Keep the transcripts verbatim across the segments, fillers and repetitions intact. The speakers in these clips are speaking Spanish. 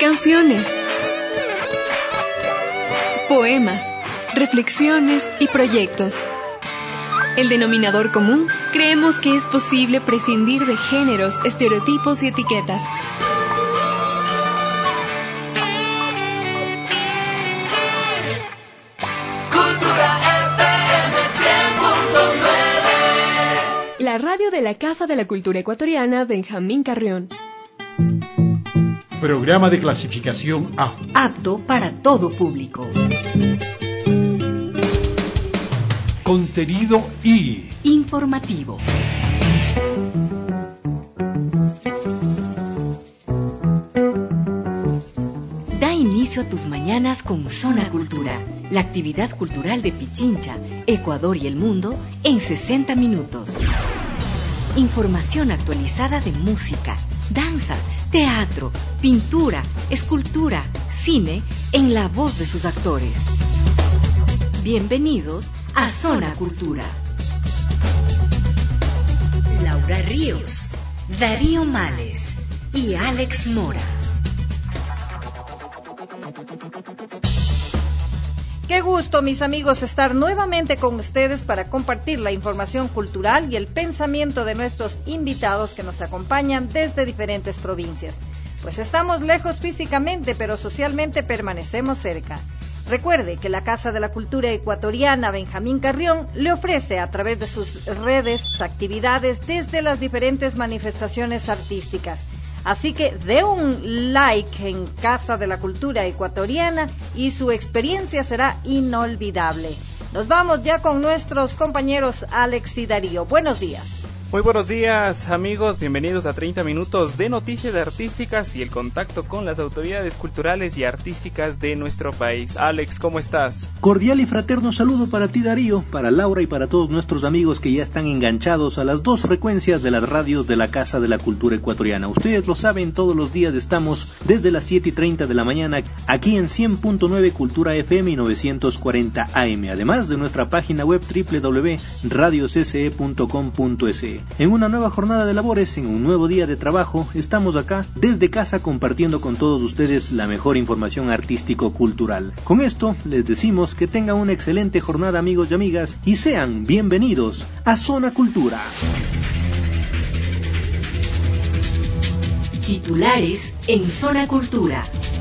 canciones, poemas, reflexiones y proyectos. El denominador común, creemos que es posible prescindir de géneros, estereotipos y etiquetas. La radio de la Casa de la Cultura Ecuatoriana Benjamín Carrión. Programa de clasificación A. Apto para todo público. Contenido I. Informativo. Da inicio a tus mañanas con Zona Cultura, la actividad cultural de Pichincha, Ecuador y el mundo en sesenta minutos. Información actualizada de música, danza, teatro, pintura, escultura, cine, en la voz de sus actores. Bienvenidos a Zona Cultura. Laura Ríos, Darío Males y Alex Mora. Qué gusto, mis amigos, estar nuevamente con ustedes para compartir la información cultural y el pensamiento de nuestros invitados que nos acompañan desde diferentes provincias. Pues estamos lejos físicamente, pero socialmente permanecemos cerca. Recuerde que la Casa de la Cultura Ecuatoriana Benjamín Carrión le ofrece a través de sus redes actividades desde las diferentes manifestaciones artísticas. Así que dé un like en Casa de la Cultura Ecuatoriana y su experiencia será inolvidable. Nos vamos ya con nuestros compañeros Alex y Darío. Buenos días. Muy buenos días, amigos, bienvenidos a treinta minutos de noticias artísticas y el contacto con las autoridades culturales y artísticas de nuestro país. Alex, ¿cómo estás? Cordial y fraterno saludo para ti, Darío, para Laura y para todos nuestros amigos que ya están enganchados a las dos frecuencias de las radios de la Casa de la Cultura Ecuatoriana. Ustedes lo saben, todos los días estamos desde las siete y treinta de la mañana aquí en cien punto nueve Cultura F M y novecientos cuarenta A M, además de nuestra página web doble u doble u doble u punto radio c c e punto com punto es. En una nueva jornada de labores, en un nuevo día de trabajo, estamos acá desde casa compartiendo con todos ustedes la mejor información artístico-cultural. Con esto les decimos que tengan una excelente jornada, amigos y amigas, y sean bienvenidos a Zona Cultura. Titulares en Zona Cultura.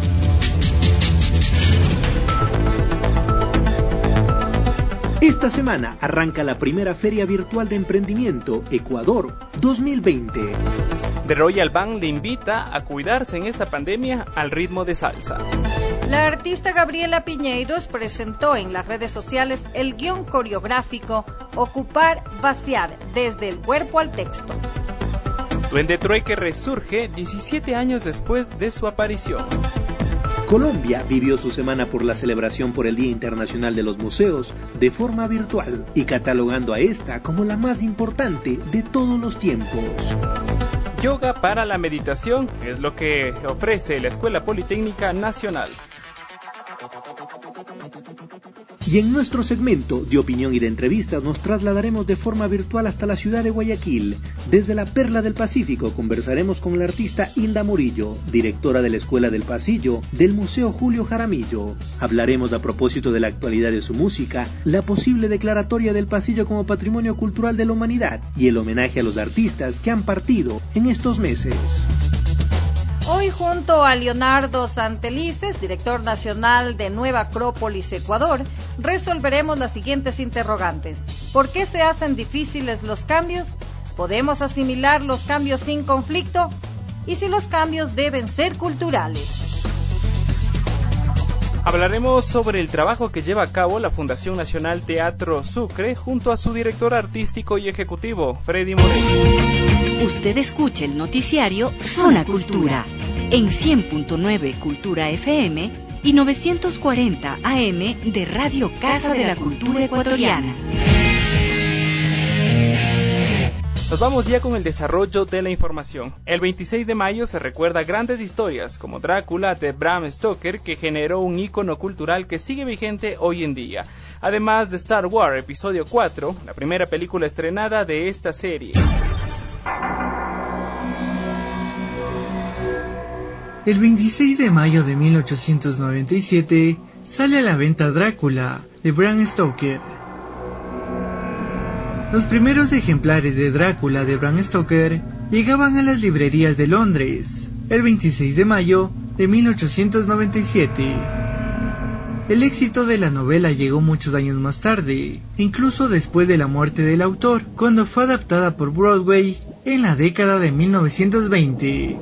Esta semana arranca la primera Feria Virtual de Emprendimiento Ecuador dos mil veinte. The Royal Bank le invita a cuidarse en esta pandemia al ritmo de salsa. La artista Gabriela Piñeiros presentó en las redes sociales el guión coreográfico Ocupar, Vaciar, desde el cuerpo al texto. Duende Trueque resurge diecisiete años después de su aparición. Colombia vivió su semana por la celebración por el Día Internacional de los Museos de forma virtual y catalogando a esta como la más importante de todos los tiempos. Yoga para la meditación es lo que ofrece la Escuela Politécnica Nacional. Y en nuestro segmento de opinión y de entrevistas nos trasladaremos de forma virtual hasta la ciudad de Guayaquil. Desde la Perla del Pacífico conversaremos con la artista Hilda Murillo, directora de la Escuela del Pasillo del Museo Julio Jaramillo. Hablaremos a propósito de la actualidad de su música, la posible declaratoria del Pasillo como Patrimonio Cultural de la Humanidad y el homenaje a los artistas que han partido en estos meses. Hoy, junto a Leonardo Santelices, director nacional de Nueva Acrópolis Ecuador, resolveremos las siguientes interrogantes. ¿Por qué se hacen difíciles los cambios? ¿Podemos asimilar los cambios sin conflicto? ¿Y si los cambios deben ser culturales? Hablaremos sobre el trabajo que lleva a cabo la Fundación Nacional Teatro Sucre junto a su director artístico y ejecutivo, Freddy Moreno. Usted escucha el noticiario Zona Cultura en cien punto nueve Cultura F M y novecientos cuarenta A M de Radio Casa de la Cultura Ecuatoriana. Nos vamos ya con el desarrollo de la información. El veintiséis de mayo se recuerda grandes historias como Drácula de Bram Stoker, que generó un ícono cultural que sigue vigente hoy en día. Además de Star Wars Episodio cuatro, la primera película estrenada de esta serie. El veintiséis de mayo de mil ochocientos noventa y siete sale a la venta Drácula, de Bram Stoker. Los primeros ejemplares de Drácula de Bram Stoker llegaban a las librerías de Londres el veintiséis de mayo de mil ochocientos noventa y siete. El éxito de la novela llegó muchos años más tarde, incluso después de la muerte del autor, cuando fue adaptada por Broadway en la década de mil novecientos veinte.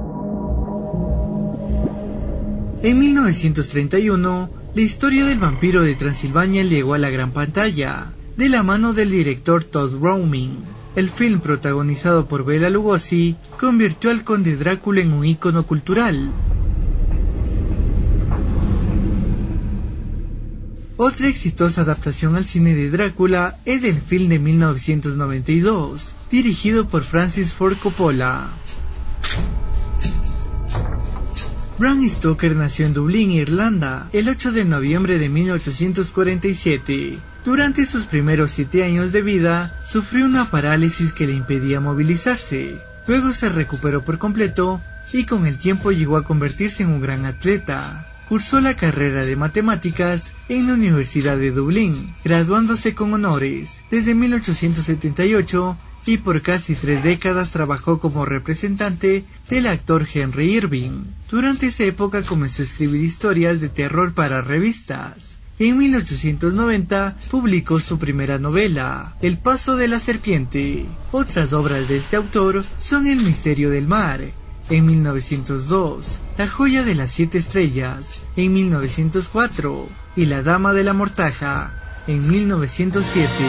En mil novecientos treinta y uno, la historia del vampiro de Transilvania llegó a la gran pantalla, de la mano del director Todd Browning. El film, protagonizado por Bela Lugosi, convirtió al conde Drácula en un ícono cultural. Otra exitosa adaptación al cine de Drácula es el film de mil novecientos noventa y dos, dirigido por Francis Ford Coppola. Bram Stoker nació en Dublín, Irlanda, el ocho de noviembre de mil ochocientos cuarenta y siete. Durante sus primeros siete años de vida, sufrió una parálisis que le impedía movilizarse. Luego se recuperó por completo y con el tiempo llegó a convertirse en un gran atleta. Cursó la carrera de matemáticas en la Universidad de Dublín, graduándose con honores desde mil ochocientos setenta y ocho, y por casi tres décadas trabajó como representante del actor Henry Irving. Durante esa época comenzó a escribir historias de terror para revistas. En mil ochocientos noventa publicó su primera novela, El paso de la serpiente. Otras obras de este autor son El misterio del mar, en mil novecientos dos, La joya de las siete estrellas, en mil novecientos cuatro, y La dama de la mortaja, en mil novecientos siete.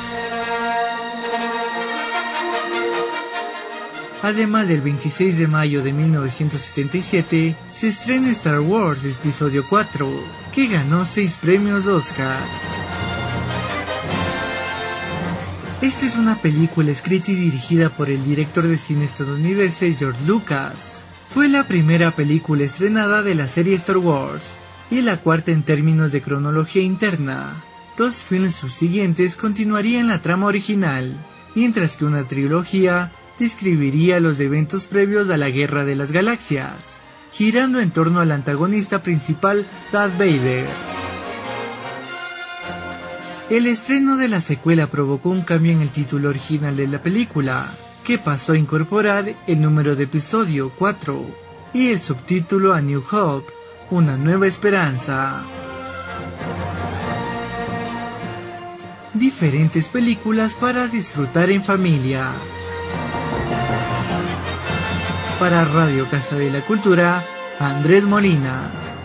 Además, del veintiséis de mayo de mil novecientos setenta y siete se estrena Star Wars Episodio cuatro, que ganó seis premios Oscar. Esta es una película escrita y dirigida por el director de cine estadounidense George Lucas. Fue la primera película estrenada de la serie Star Wars y la cuarta en términos de cronología interna. Dos films subsiguientes continuarían la trama original, mientras que una trilogía describiría los eventos previos a la Guerra de las Galaxias, girando en torno al antagonista principal Darth Vader. El estreno de la secuela provocó un cambio en el título original de la película, que pasó a incorporar el número de episodio cuatro y el subtítulo A New Hope, Una Nueva Esperanza. Diferentes películas para disfrutar en familia. Para Radio Casa de la Cultura, Andrés Molina.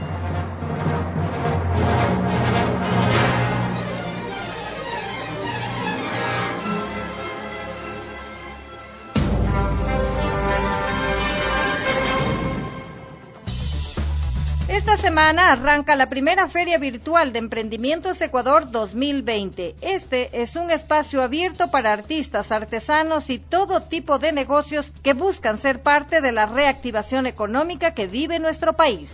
Esta semana arranca la primera Feria Virtual de Emprendimientos Ecuador dos mil veinte. Este es un espacio abierto para artistas, artesanos y todo tipo de negocios que buscan ser parte de la reactivación económica que vive nuestro país.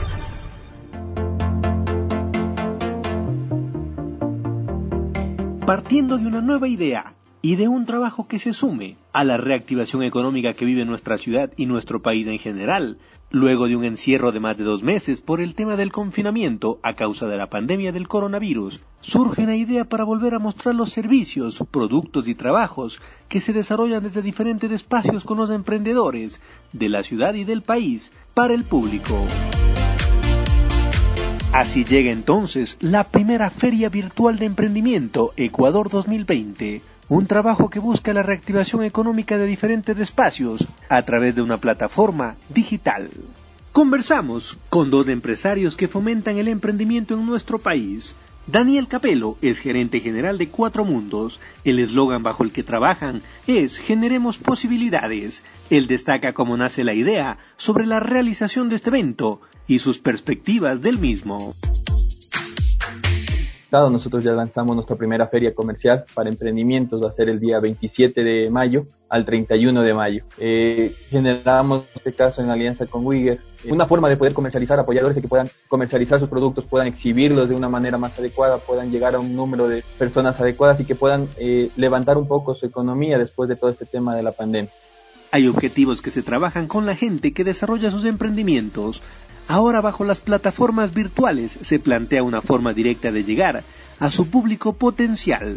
Partiendo de una nueva idea y de un trabajo que se sume a la reactivación económica que vive nuestra ciudad y nuestro país en general, luego de un encierro de más de dos meses por el tema del confinamiento a causa de la pandemia del coronavirus, surge una idea para volver a mostrar los servicios, productos y trabajos que se desarrollan desde diferentes espacios con los emprendedores de la ciudad y del país para el público. Así llega entonces la primera Feria Virtual de Emprendimiento Ecuador dos mil veinte, un trabajo que busca la reactivación económica de diferentes espacios a través de una plataforma digital. Conversamos con dos empresarios que fomentan el emprendimiento en nuestro país. Daniel Capello es gerente general de Cuatro Mundos. El eslogan bajo el que trabajan es Generemos Posibilidades. Él destaca cómo nace la idea sobre la realización de este evento y sus perspectivas del mismo. Nosotros ya lanzamos nuestra primera feria comercial para emprendimientos, va a ser el día veintisiete de mayo al treinta y uno de mayo. Eh, generamos, en este caso, en alianza con Wigger, eh, una forma de poder comercializar, apoyadores que puedan comercializar sus productos, puedan exhibirlos de una manera más adecuada, puedan llegar a un número de personas adecuadas y que puedan eh, levantar un poco su economía después de todo este tema de la pandemia. Hay objetivos que se trabajan con la gente que desarrolla sus emprendimientos. Ahora, bajo las plataformas virtuales, se plantea una forma directa de llegar a su público potencial.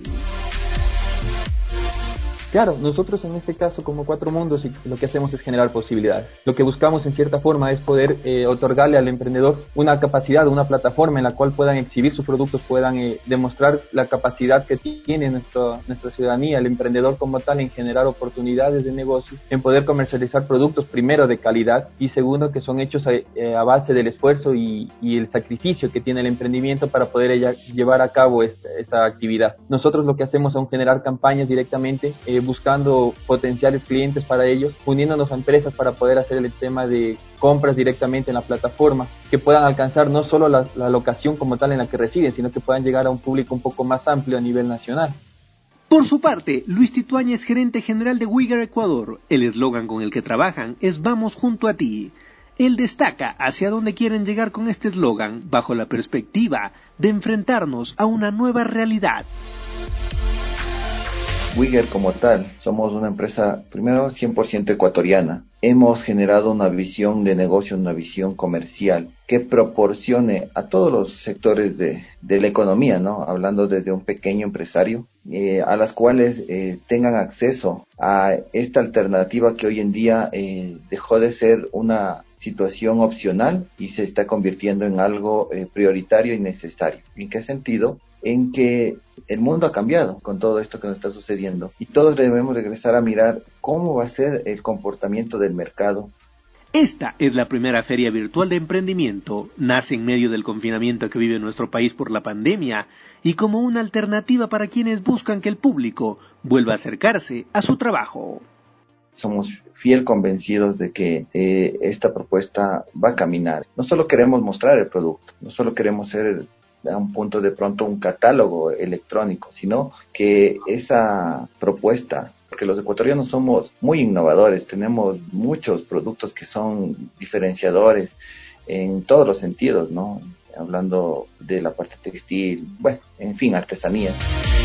Claro, nosotros en este caso como Cuatro Mundos lo que hacemos es generar posibilidades. Lo que buscamos en cierta forma es poder eh, otorgarle al emprendedor una capacidad, una plataforma en la cual puedan exhibir sus productos, puedan eh, demostrar la capacidad que tiene nuestra, nuestra ciudadanía, el emprendedor como tal, en generar oportunidades de negocio, en poder comercializar productos primero de calidad y segundo que son hechos a, eh, a base del esfuerzo y, y el sacrificio que tiene el emprendimiento para poder ella, llevar a cabo esta, esta actividad. Nosotros lo que hacemos es generar campañas directamente, eh, buscando potenciales clientes para ellos, uniéndonos a empresas para poder hacer el tema de compras directamente en la plataforma, que puedan alcanzar no solo la, la locación como tal en la que residen, sino que puedan llegar a un público un poco más amplio a nivel nacional. Por su parte, Luis Tituáñez, gerente general de Wigger Ecuador, el eslogan con el que trabajan es Vamos junto a ti. Él destaca hacia dónde quieren llegar con este eslogan, bajo la perspectiva de enfrentarnos a una nueva realidad. Wigger como tal, somos una empresa primero cien por ciento ecuatoriana. Hemos generado una visión de negocio, una visión comercial que proporcione a todos los sectores de, de la economía, ¿no? Hablando desde un pequeño empresario, eh, a las cuales eh, tengan acceso a esta alternativa que hoy en día eh, dejó de ser una situación opcional y se está convirtiendo en algo eh, prioritario y necesario. ¿En qué sentido? En que el mundo ha cambiado con todo esto que nos está sucediendo y todos debemos regresar a mirar cómo va a ser el comportamiento del mercado. Esta es la primera feria virtual de emprendimiento. Nace en medio del confinamiento que vive nuestro país por la pandemia y como una alternativa para quienes buscan que el público vuelva a acercarse a su trabajo. Somos fiel convencidos de que eh, esta propuesta va a caminar. No solo queremos mostrar el producto, no solo queremos ser a un punto de pronto un catálogo electrónico, sino que esa propuesta, porque los ecuatorianos somos muy innovadores, tenemos muchos productos que son diferenciadores en todos los sentidos, ¿no? Hablando de la parte textil, bueno, en fin, artesanías.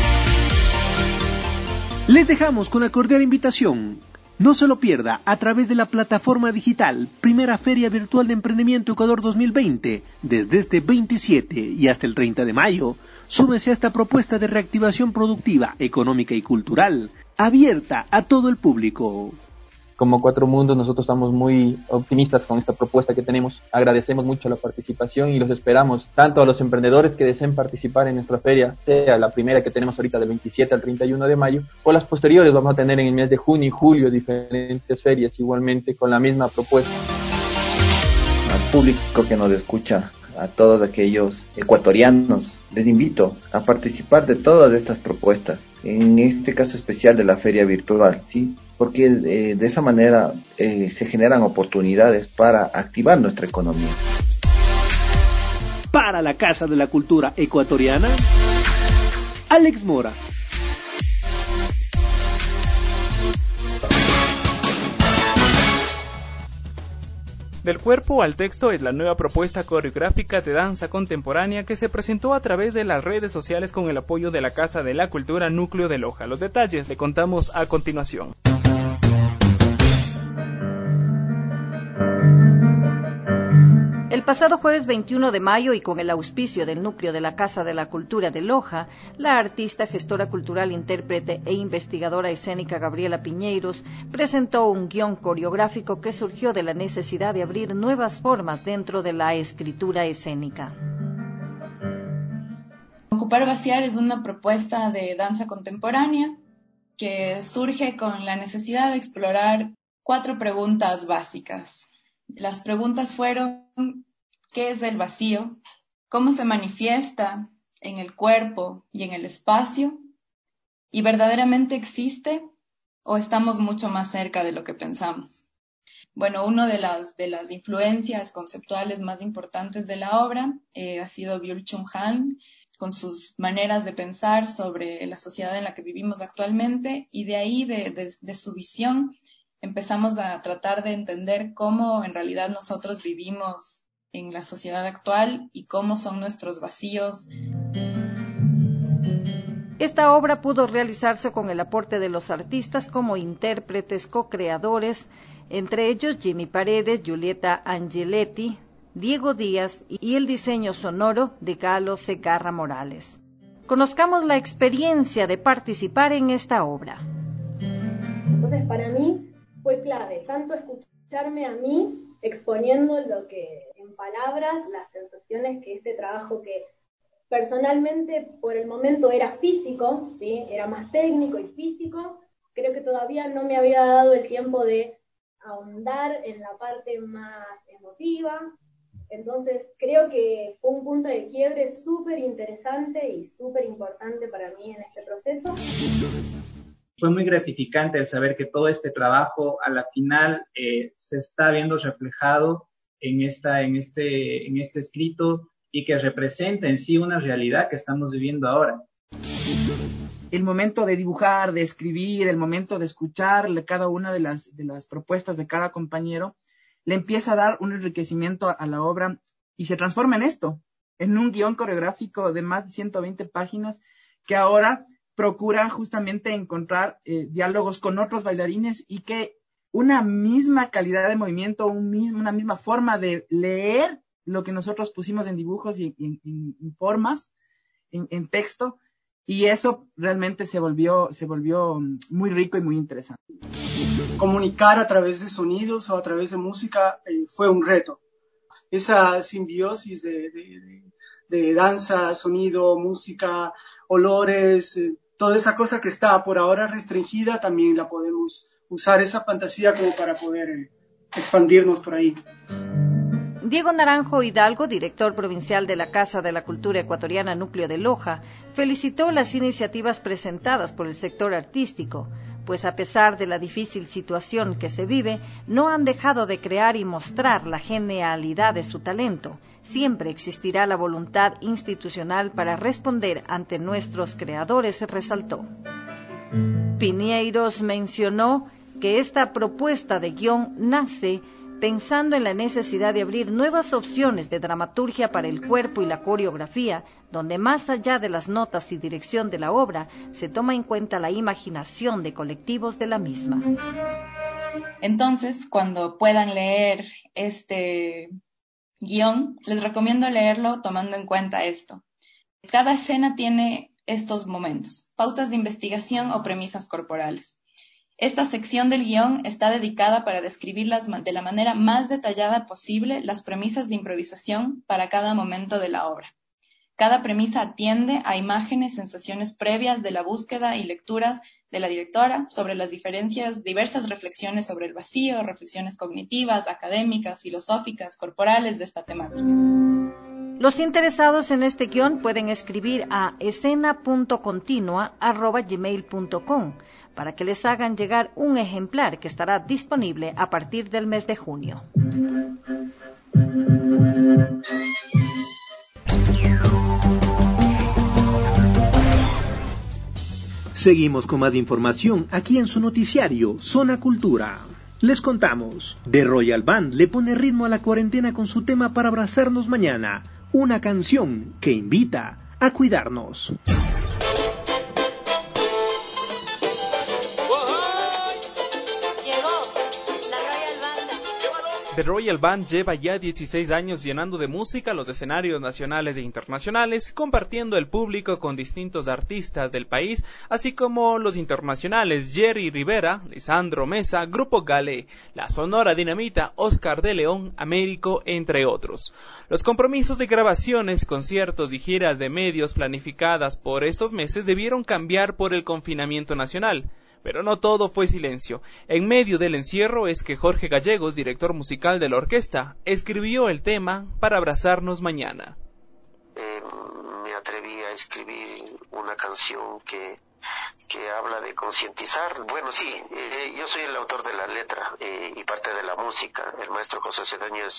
Les dejamos con la cordial invitación. No se lo pierda a través de la plataforma digital Primera Feria Virtual de Emprendimiento Ecuador dos mil veinte, desde este veintisiete y hasta el treinta de mayo. Súmese a esta propuesta de reactivación productiva, económica y cultural, abierta a todo el público. Como Cuatro Mundos nosotros estamos muy optimistas con esta propuesta que tenemos. Agradecemos mucho la participación y los esperamos tanto a los emprendedores que deseen participar en nuestra feria, sea la primera que tenemos ahorita del veintisiete al treinta y uno de mayo, o las posteriores vamos a tener en el mes de junio y julio diferentes ferias igualmente con la misma propuesta. Al público que nos escucha, a todos aquellos ecuatorianos, les invito a participar de todas estas propuestas, en este caso especial de la feria virtual, ¿sí? Porque eh, de esa manera eh, se generan oportunidades para activar nuestra economía. Para la Casa de la Cultura Ecuatoriana, Alex Mora. Del cuerpo al texto es la nueva propuesta coreográfica de danza contemporánea que se presentó a través de las redes sociales con el apoyo de la Casa de la Cultura Núcleo de Loja. Los detalles le contamos a continuación. El pasado jueves veintiuno de mayo y con el auspicio del núcleo de la Casa de la Cultura de Loja, la artista, gestora cultural, intérprete e investigadora escénica Gabriela Piñeiros presentó un guión coreográfico que surgió de la necesidad de abrir nuevas formas dentro de la escritura escénica. Ocupar Vaciar es una propuesta de danza contemporánea que surge con la necesidad de explorar cuatro preguntas básicas. Las preguntas fueron: ¿qué es el vacío? ¿Cómo se manifiesta en el cuerpo y en el espacio? ¿Y verdaderamente existe o estamos mucho más cerca de lo que pensamos? Bueno, una de las, de las influencias conceptuales más importantes de la obra eh, ha sido Byul-Chul Han, con sus maneras de pensar sobre la sociedad en la que vivimos actualmente, y de ahí, de, de, de su visión, empezamos a tratar de entender cómo en realidad nosotros vivimos en la sociedad actual y cómo son nuestros vacíos. Esta obra pudo realizarse con el aporte de los artistas como intérpretes, co-creadores, entre ellos Jimmy Paredes, Julieta Angeletti, Diego Díaz y el diseño sonoro de Galo Segarra Morales. Conozcamos la experiencia de participar en esta obra. Entonces, para mí fue clave tanto escucharme a mí exponiendo lo que en palabras, las sensaciones que este trabajo que personalmente por el momento era físico, ¿sí? Era más técnico y físico, creo que todavía no me había dado el tiempo de ahondar en la parte más emotiva. Entonces creo que fue un punto de quiebre súper interesante y súper importante para mí en este proceso. Fue muy gratificante el saber que todo este trabajo a la final eh, se está viendo reflejado en, esta, en, este, en este escrito y que representa en sí una realidad que estamos viviendo ahora. El momento de dibujar, de escribir, el momento de escucharle cada una de las, de las propuestas de cada compañero, le empieza a dar un enriquecimiento a, a la obra y se transforma en esto, en un guión coreográfico de más de ciento veinte páginas que ahora procura justamente encontrar eh, diálogos con otros bailarines y que una misma calidad de movimiento, un mismo, una misma forma de leer lo que nosotros pusimos en dibujos y en, en, en formas, en, en texto, y eso realmente se volvió, se volvió muy rico y muy interesante. Comunicar a través de sonidos o a través de música eh, fue un reto. Esa simbiosis de, de, de, de danza, sonido, música, olores, eh, toda esa cosa que está por ahora restringida, también la podemos usar esa fantasía como para poder eh, expandirnos por ahí. Diego Naranjo Hidalgo, director provincial de la Casa de la Cultura Ecuatoriana Núcleo de Loja, felicitó las iniciativas presentadas por el sector artístico, pues a pesar de la difícil situación que se vive, no han dejado de crear y mostrar la genialidad de su talento. Siempre existirá la voluntad institucional para responder ante nuestros creadores, resaltó. Piñeiros mencionó que esta propuesta de guión nace pensando en la necesidad de abrir nuevas opciones de dramaturgia para el cuerpo y la coreografía, donde más allá de las notas y dirección de la obra, se toma en cuenta la imaginación de colectivos de la misma. Entonces, cuando puedan leer este guión, les recomiendo leerlo tomando en cuenta esto. Cada escena tiene estos momentos, pautas de investigación o premisas corporales. Esta sección del guión está dedicada para describir las, de la manera más detallada posible las premisas de improvisación para cada momento de la obra. Cada premisa atiende a imágenes, sensaciones previas de la búsqueda y lecturas de la directora sobre las diferencias, diversas reflexiones sobre el vacío, reflexiones cognitivas, académicas, filosóficas, corporales de esta temática. Los interesados en este guión pueden escribir a escena punto continua arroba gmail punto com para que les hagan llegar un ejemplar que estará disponible a partir del mes de junio. Seguimos con más información aquí en su noticiario Zona Cultura. Les contamos, The Royal Band le pone ritmo a la cuarentena con su tema para abrazarnos mañana, una canción que invita a cuidarnos. The Royal Band lleva ya dieciséis años llenando de música los escenarios nacionales e internacionales, compartiendo el público con distintos artistas del país, así como los internacionales Jerry Rivera, Lisandro Mesa, Grupo Galé, La Sonora Dinamita, Oscar de León, Américo, entre otros. Los compromisos de grabaciones, conciertos y giras de medios planificadas por estos meses debieron cambiar por el confinamiento nacional. Pero no todo fue silencio. En medio del encierro es que Jorge Gallegos, director musical de la orquesta, escribió el tema para abrazarnos mañana. Eh, me atreví a escribir una canción que, que habla de concientizar. Bueno, sí, eh, yo soy el autor de la letra eh, y parte de la música. El maestro José Cedeño es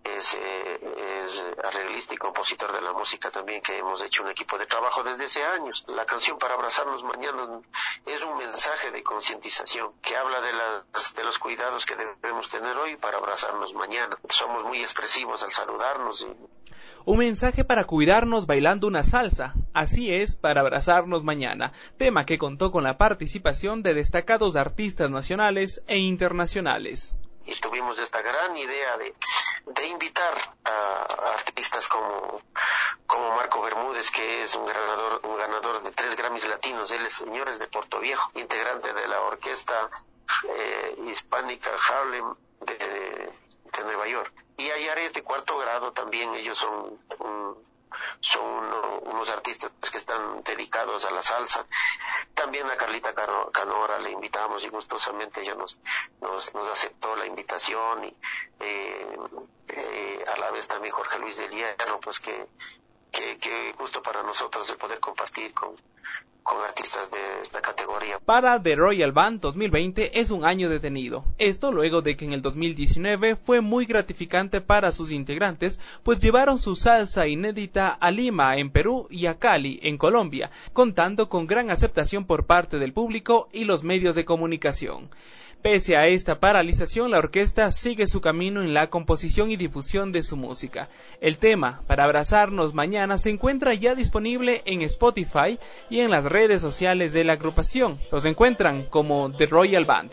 es, eh, es arreglista y compositor de la música también, que hemos hecho un equipo de trabajo desde hace años. La canción Para Abrazarnos Mañana es un mensaje de concientización que habla de, las, de los cuidados que debemos tener hoy para abrazarnos mañana. Somos muy expresivos al saludarnos. Y... Un mensaje para cuidarnos bailando una salsa, así es, para abrazarnos mañana, tema que contó con la participación de destacados artistas nacionales e internacionales. Y tuvimos esta gran idea de, de invitar a, a artistas como, como Marco Bermúdez, que es un ganador, un ganador de tres Grammys latinos. Él es señores de Puerto Viejo, integrante de la orquesta eh, hispánica Harlem de, de Nueva York. Y Ayares de cuarto grado también, ellos son un, son uno, unos artistas que están dedicados a la salsa. También a Carlita Cano, Canora le invitamos y gustosamente ella nos, nos, nos aceptó la invitación. Y eh, eh, a la vez también Jorge Luis del Hierro, pues que, que, que justo para nosotros el poder compartir con con artistas de esta categoría. Para The Royal Band dos mil veinte es un año detenido. Esto luego de que en el dos mil diecinueve fue muy gratificante para sus integrantes, pues llevaron su salsa inédita a Lima, en Perú, y a Cali, en Colombia, contando con gran aceptación por parte del público y los medios de comunicación. Pese a esta paralización, la orquesta sigue su camino en la composición y difusión de su música. El tema, Para Abrazarnos Mañana, se encuentra ya disponible en Spotify y en las redes sociales de la agrupación. Los encuentran como The Royal Band.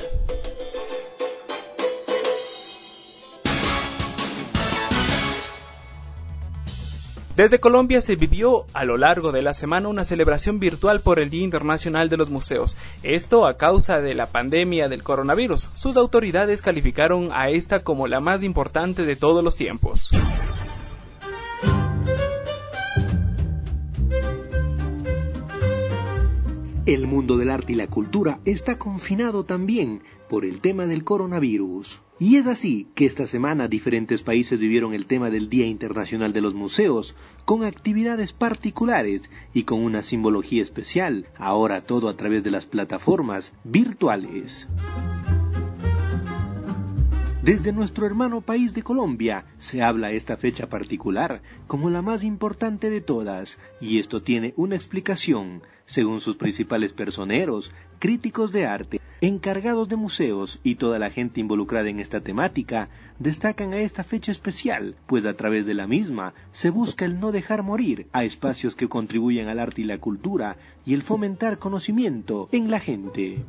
Desde Colombia se vivió a lo largo de la semana una celebración virtual por el Día Internacional de los Museos. Esto a causa de la pandemia del coronavirus. Sus autoridades calificaron a esta como la más importante de todos los tiempos. El mundo del arte y la cultura está confinado también por el tema del coronavirus. Y es así que esta semana diferentes países vivieron el tema del Día Internacional de los Museos, con actividades particulares y con una simbología especial, ahora todo a través de las plataformas virtuales. Desde nuestro hermano país de Colombia se habla esta fecha particular como la más importante de todas, y esto tiene una explicación. Según sus principales personeros, críticos de arte, encargados de museos y toda la gente involucrada en esta temática, destacan a esta fecha especial, pues a través de la misma se busca el no dejar morir a espacios que contribuyen al arte y la cultura y el fomentar conocimiento en la gente.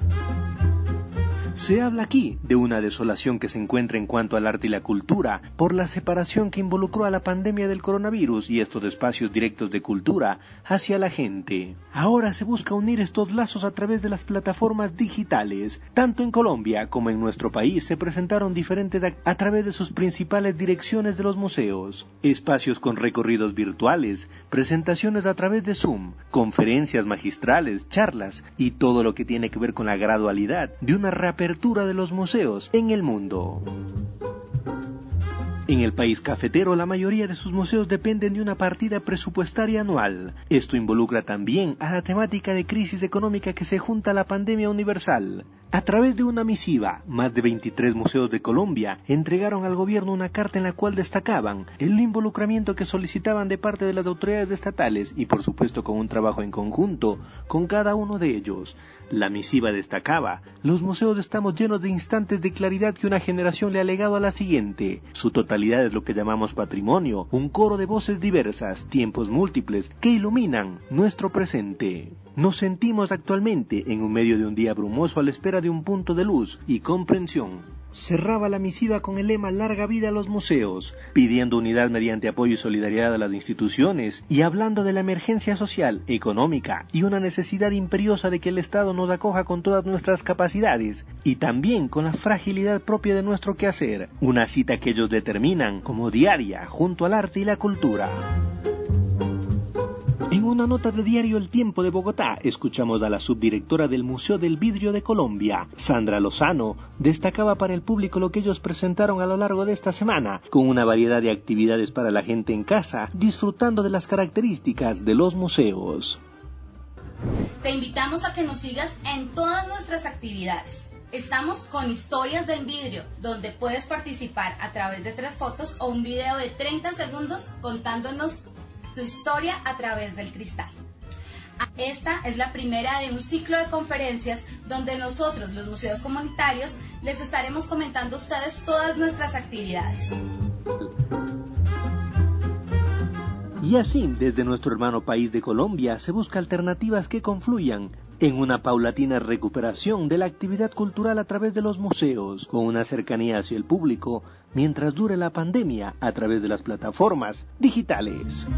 Se habla aquí de una desolación que se encuentra en cuanto al arte y la cultura por la separación que involucró a la pandemia del coronavirus y estos espacios directos de cultura hacia la gente. Ahora se busca unir estos lazos a través de las plataformas digitales. Tanto en Colombia como en nuestro país se presentaron diferentes a, a través de sus principales direcciones de los museos. Espacios con recorridos virtuales, presentaciones a través de Zoom, conferencias magistrales, charlas y todo lo que tiene que ver con la gradualidad de una reapertura de los museos en el mundo. En el país cafetero, la mayoría de sus museos dependen de una partida presupuestaria anual. Esto involucra también a la temática de crisis económica que se junta a la pandemia universal. A través de una misiva, más de veintitrés museos de Colombia entregaron al gobierno una carta en la cual destacaban el involucramiento que solicitaban de parte de las autoridades estatales y por supuesto con un trabajo en conjunto con cada uno de ellos. La misiva destacaba: los museos estamos llenos de instantes de claridad que una generación le ha legado a la siguiente. Su totalidad es lo que llamamos patrimonio, un coro de voces diversas, tiempos múltiples, que iluminan nuestro presente. Nos sentimos actualmente en un medio de un día brumoso a la espera de un punto de luz y comprensión. Cerraba la misiva con el lema Larga vida a los museos, pidiendo unidad mediante apoyo y solidaridad a las instituciones y hablando de la emergencia social, económica y una necesidad imperiosa de que el Estado nos acoja con todas nuestras capacidades y también con la fragilidad propia de nuestro quehacer. Una cita que ellos determinan como diaria junto al arte y la cultura. En una nota de diario El Tiempo de Bogotá, escuchamos a la subdirectora del Museo del Vidrio de Colombia, Sandra Lozano, destacaba para el público lo que ellos presentaron a lo largo de esta semana, con una variedad de actividades para la gente en casa, disfrutando de las características de los museos. Te invitamos a que nos sigas en todas nuestras actividades. Estamos con Historias del Vidrio, donde puedes participar a través de tres fotos o un video de treinta segundos contándonos tu historia a través del cristal. Esta es la primera de un ciclo de conferencias donde nosotros, los museos comunitarios, les estaremos comentando a ustedes todas nuestras actividades. Y así, desde nuestro hermano país de Colombia, se busca alternativas que confluyan en una paulatina recuperación de la actividad cultural a través de los museos, con una cercanía hacia el público, mientras dure la pandemia a través de las plataformas digitales.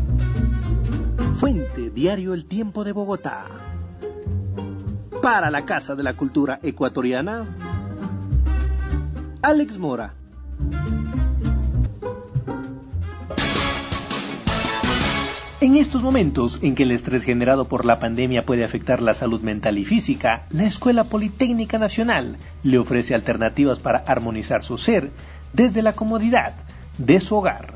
Fuente Diario El Tiempo de Bogotá. Para la Casa de la Cultura Ecuatoriana, Alex Mora. En estos momentos en que el estrés generado por la pandemia puede afectar la salud mental y física, la Escuela Politécnica Nacional le ofrece alternativas para armonizar su ser desde la comodidad de su hogar.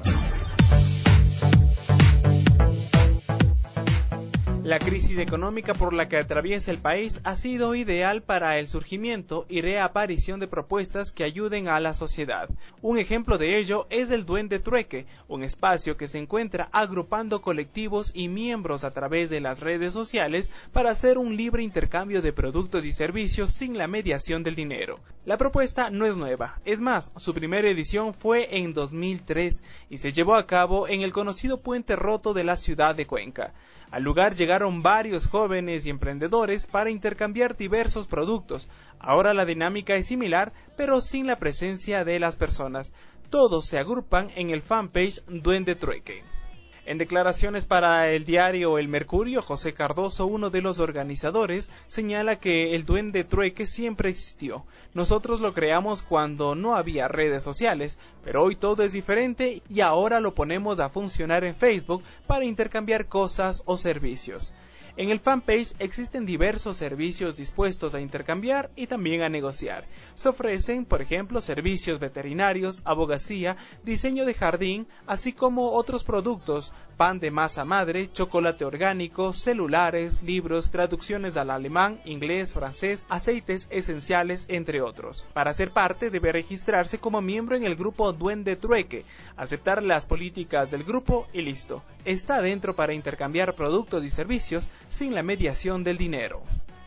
La crisis económica por la que atraviesa el país ha sido ideal para el surgimiento y reaparición de propuestas que ayuden a la sociedad. Un ejemplo de ello es el Duende Trueque, un espacio que se encuentra agrupando colectivos y miembros a través de las redes sociales para hacer un libre intercambio de productos y servicios sin la mediación del dinero. La propuesta no es nueva, es más, su primera edición fue en dos mil tres y se llevó a cabo en el conocido Puente Roto de la ciudad de Cuenca. Al lugar llegaron varios jóvenes y emprendedores para intercambiar diversos productos. Ahora la dinámica es similar, pero sin la presencia de las personas. Todos se agrupan en el fanpage Duende Trueque. En declaraciones para el diario El Mercurio, José Cardoso, uno de los organizadores, señala que el Duende Trueque siempre existió. Nosotros lo creamos cuando no había redes sociales, pero hoy todo es diferente y ahora lo ponemos a funcionar en Facebook para intercambiar cosas o servicios. En el fanpage existen diversos servicios dispuestos a intercambiar y también a negociar. Se ofrecen, por ejemplo, servicios veterinarios, abogacía, diseño de jardín, así como otros productos, pan de masa madre, chocolate orgánico, celulares, libros, traducciones al alemán, inglés, francés, aceites esenciales, entre otros. Para ser parte debe registrarse como miembro en el grupo Duende Trueque, aceptar las políticas del grupo y listo. Está dentro para intercambiar productos y servicios sin la mediación del dinero.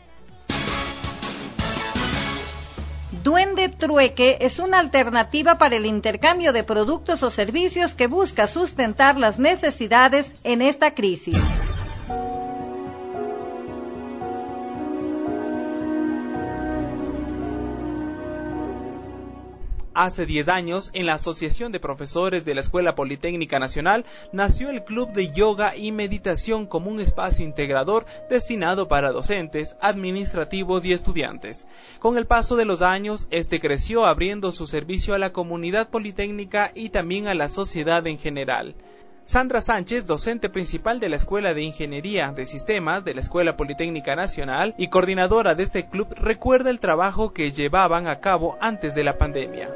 Duende Trueque es una alternativa para el intercambio de productos o servicios que busca sustentar las necesidades en esta crisis. Hace diez años, en la Asociación de Profesores de la Escuela Politécnica Nacional, nació el Club de Yoga y Meditación como un espacio integrador destinado para docentes, administrativos y estudiantes. Con el paso de los años, este creció abriendo su servicio a la comunidad politécnica y también a la sociedad en general. Sandra Sánchez, docente principal de la Escuela de Ingeniería de Sistemas de la Escuela Politécnica Nacional y coordinadora de este club, recuerda el trabajo que llevaban a cabo antes de la pandemia.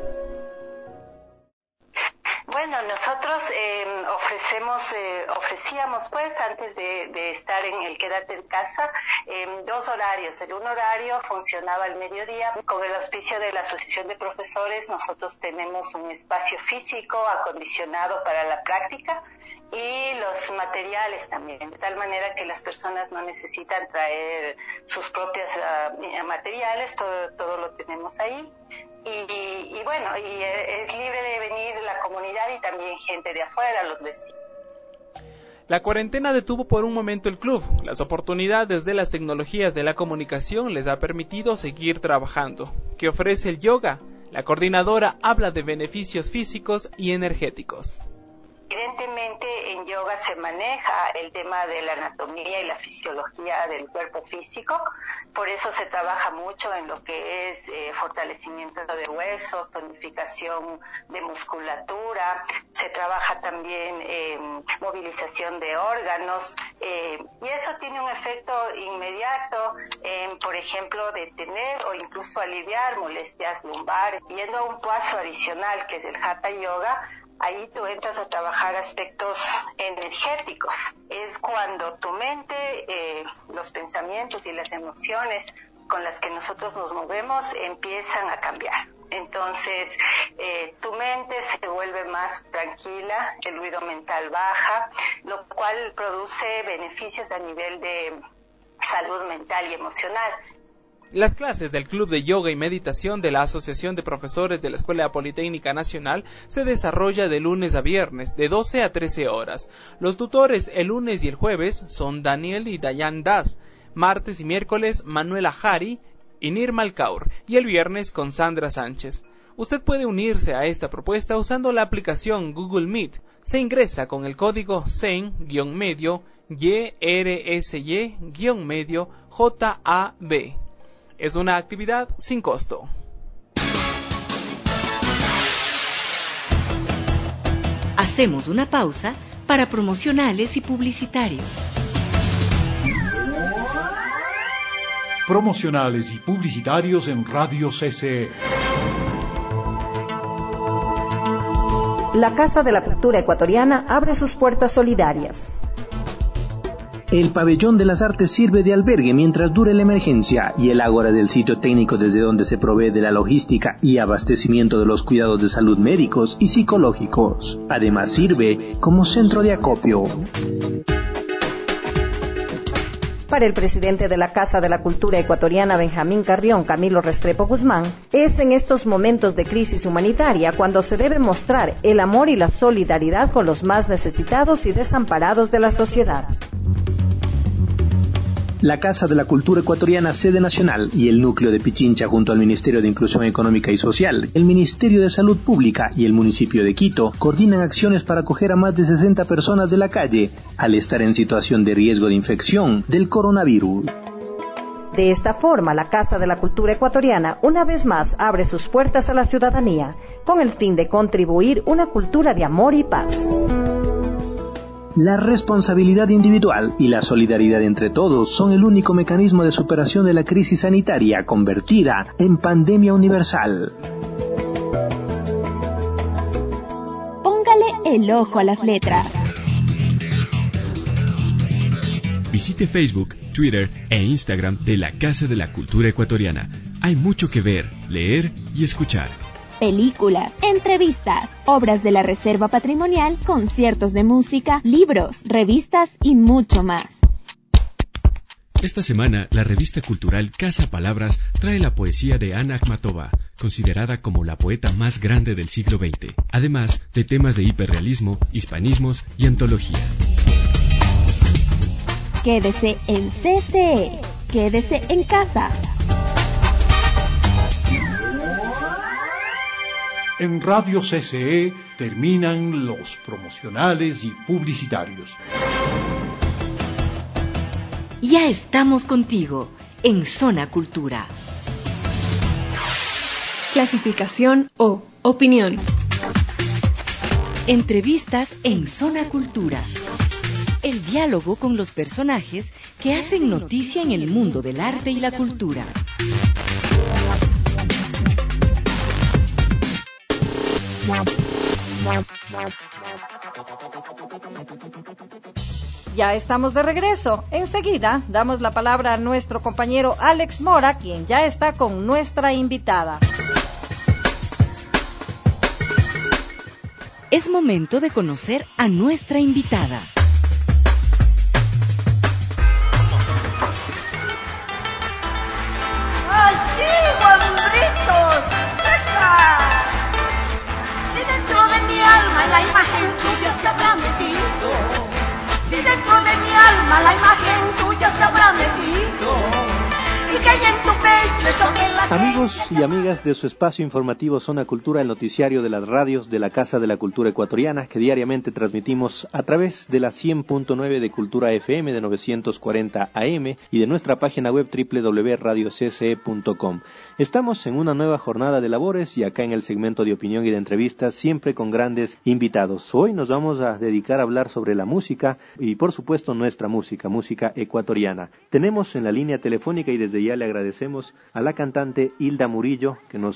Bueno, nosotros eh, ofrecemos, eh, ofrecíamos pues antes de, de estar en el Quédate en Casa, eh, dos horarios. En un horario funcionaba al mediodía. Con el auspicio de la Asociación de Profesores, nosotros tenemos un espacio físico acondicionado para la práctica y los materiales también, de tal manera que las personas no necesitan traer sus propios uh, materiales, todo, todo lo tenemos ahí. Y, y bueno, y es libre de venir la comunidad y también gente de afuera, los vecinos. La cuarentena detuvo por un momento el club. Las oportunidades de las tecnologías de la comunicación les ha permitido seguir trabajando. ¿Qué ofrece el yoga? La coordinadora habla de beneficios físicos y energéticos. Evidentemente en yoga se maneja el tema de la anatomía y la fisiología del cuerpo físico, por eso se trabaja mucho en lo que es eh, fortalecimiento de huesos, tonificación de musculatura, se trabaja también eh, movilización de órganos eh, y eso tiene un efecto inmediato en, por ejemplo, detener o incluso aliviar molestias lumbares. Yendo a un paso adicional que es el Hatha Yoga, ahí tú entras a trabajar aspectos energéticos. Es cuando tu mente, eh, los pensamientos y las emociones con las que nosotros nos movemos empiezan a cambiar. Entonces, eh, tu mente se vuelve más tranquila, el ruido mental baja, lo cual produce beneficios a nivel de salud mental y emocional. Las clases del Club de Yoga y Meditación de la Asociación de Profesores de la Escuela Politécnica Nacional se desarrolla de lunes a viernes, de doce a trece horas. Los tutores el lunes y el jueves son Daniel y Dayan Das, martes y miércoles Manuela Jari y Nirma Alcaur, y el viernes con Sandra Sánchez. Usted puede unirse a esta propuesta usando la aplicación Google Meet. Se ingresa con el código C E N-medio Y R S Y-medio J A B. Es una actividad sin costo. Hacemos una pausa para promocionales y publicitarios. Promocionales y publicitarios en Radio C C E. La Casa de la Cultura Ecuatoriana abre sus puertas solidarias. El pabellón de las artes sirve de albergue mientras dure la emergencia y el ágora del sitio técnico desde donde se provee de la logística y abastecimiento de los cuidados de salud médicos y psicológicos. Además sirve como centro de acopio. Para el presidente de la Casa de la Cultura Ecuatoriana, Benjamín Carrión, Camilo Restrepo Guzmán, es en estos momentos de crisis humanitaria cuando se debe mostrar el amor y la solidaridad con los más necesitados y desamparados de la sociedad. La Casa de la Cultura Ecuatoriana, sede nacional, y el núcleo de Pichincha junto al Ministerio de Inclusión Económica y Social, el Ministerio de Salud Pública y el municipio de Quito coordinan acciones para acoger a más de sesenta personas de la calle al estar en situación de riesgo de infección del coronavirus. De esta forma, la Casa de la Cultura Ecuatoriana una vez más abre sus puertas a la ciudadanía con el fin de contribuir una cultura de amor y paz. La responsabilidad individual y la solidaridad entre todos son el único mecanismo de superación de la crisis sanitaria convertida en pandemia universal. Póngale el ojo a las letras. Visite Facebook, Twitter e Instagram de la Casa de la Cultura Ecuatoriana. Hay mucho que ver, leer y escuchar. Películas, entrevistas, obras de la Reserva Patrimonial, conciertos de música, libros, revistas y mucho más. Esta semana, la revista cultural Casa Palabras trae la poesía de Ana Akhmatova, considerada como la poeta más grande del siglo veinte, además de temas de hiperrealismo, hispanismos y antología. Quédese en C C E, quédese en casa. En Radio C C E terminan los promocionales y publicitarios. Ya estamos contigo en Zona Cultura. Clasificación O. Opinión. Entrevistas en Zona Cultura. El diálogo con los personajes que hacen noticia en el mundo del arte y la cultura. Ya estamos de regreso. Enseguida damos la palabra a nuestro compañero Alex Mora, quien ya está con nuestra invitada. Es momento de conocer a nuestra invitada. ¡Allí, guambritos! ¡Esta! Si dentro de mi alma la imagen tuya se habrá metido, si dentro de mi alma la imagen tuya se habrá metido, y que hay en tu pecho eso que la Amigos y amigas de su espacio informativo Zona Cultura, el noticiario de las radios de la Casa de la Cultura Ecuatoriana, que diariamente transmitimos a través de la cien punto nueve de Cultura F M de novecientos cuarenta A M y de nuestra página web doble u doble u doble u punto radio c c e punto com. Estamos en una nueva jornada de labores y acá en el segmento de opinión y de entrevistas, siempre con grandes invitados. Hoy nos vamos a dedicar a hablar sobre la música y por supuesto nuestra música, música ecuatoriana. Tenemos en la línea telefónica y desde ya le agradecemos a la cantante Hilda Murillo que nos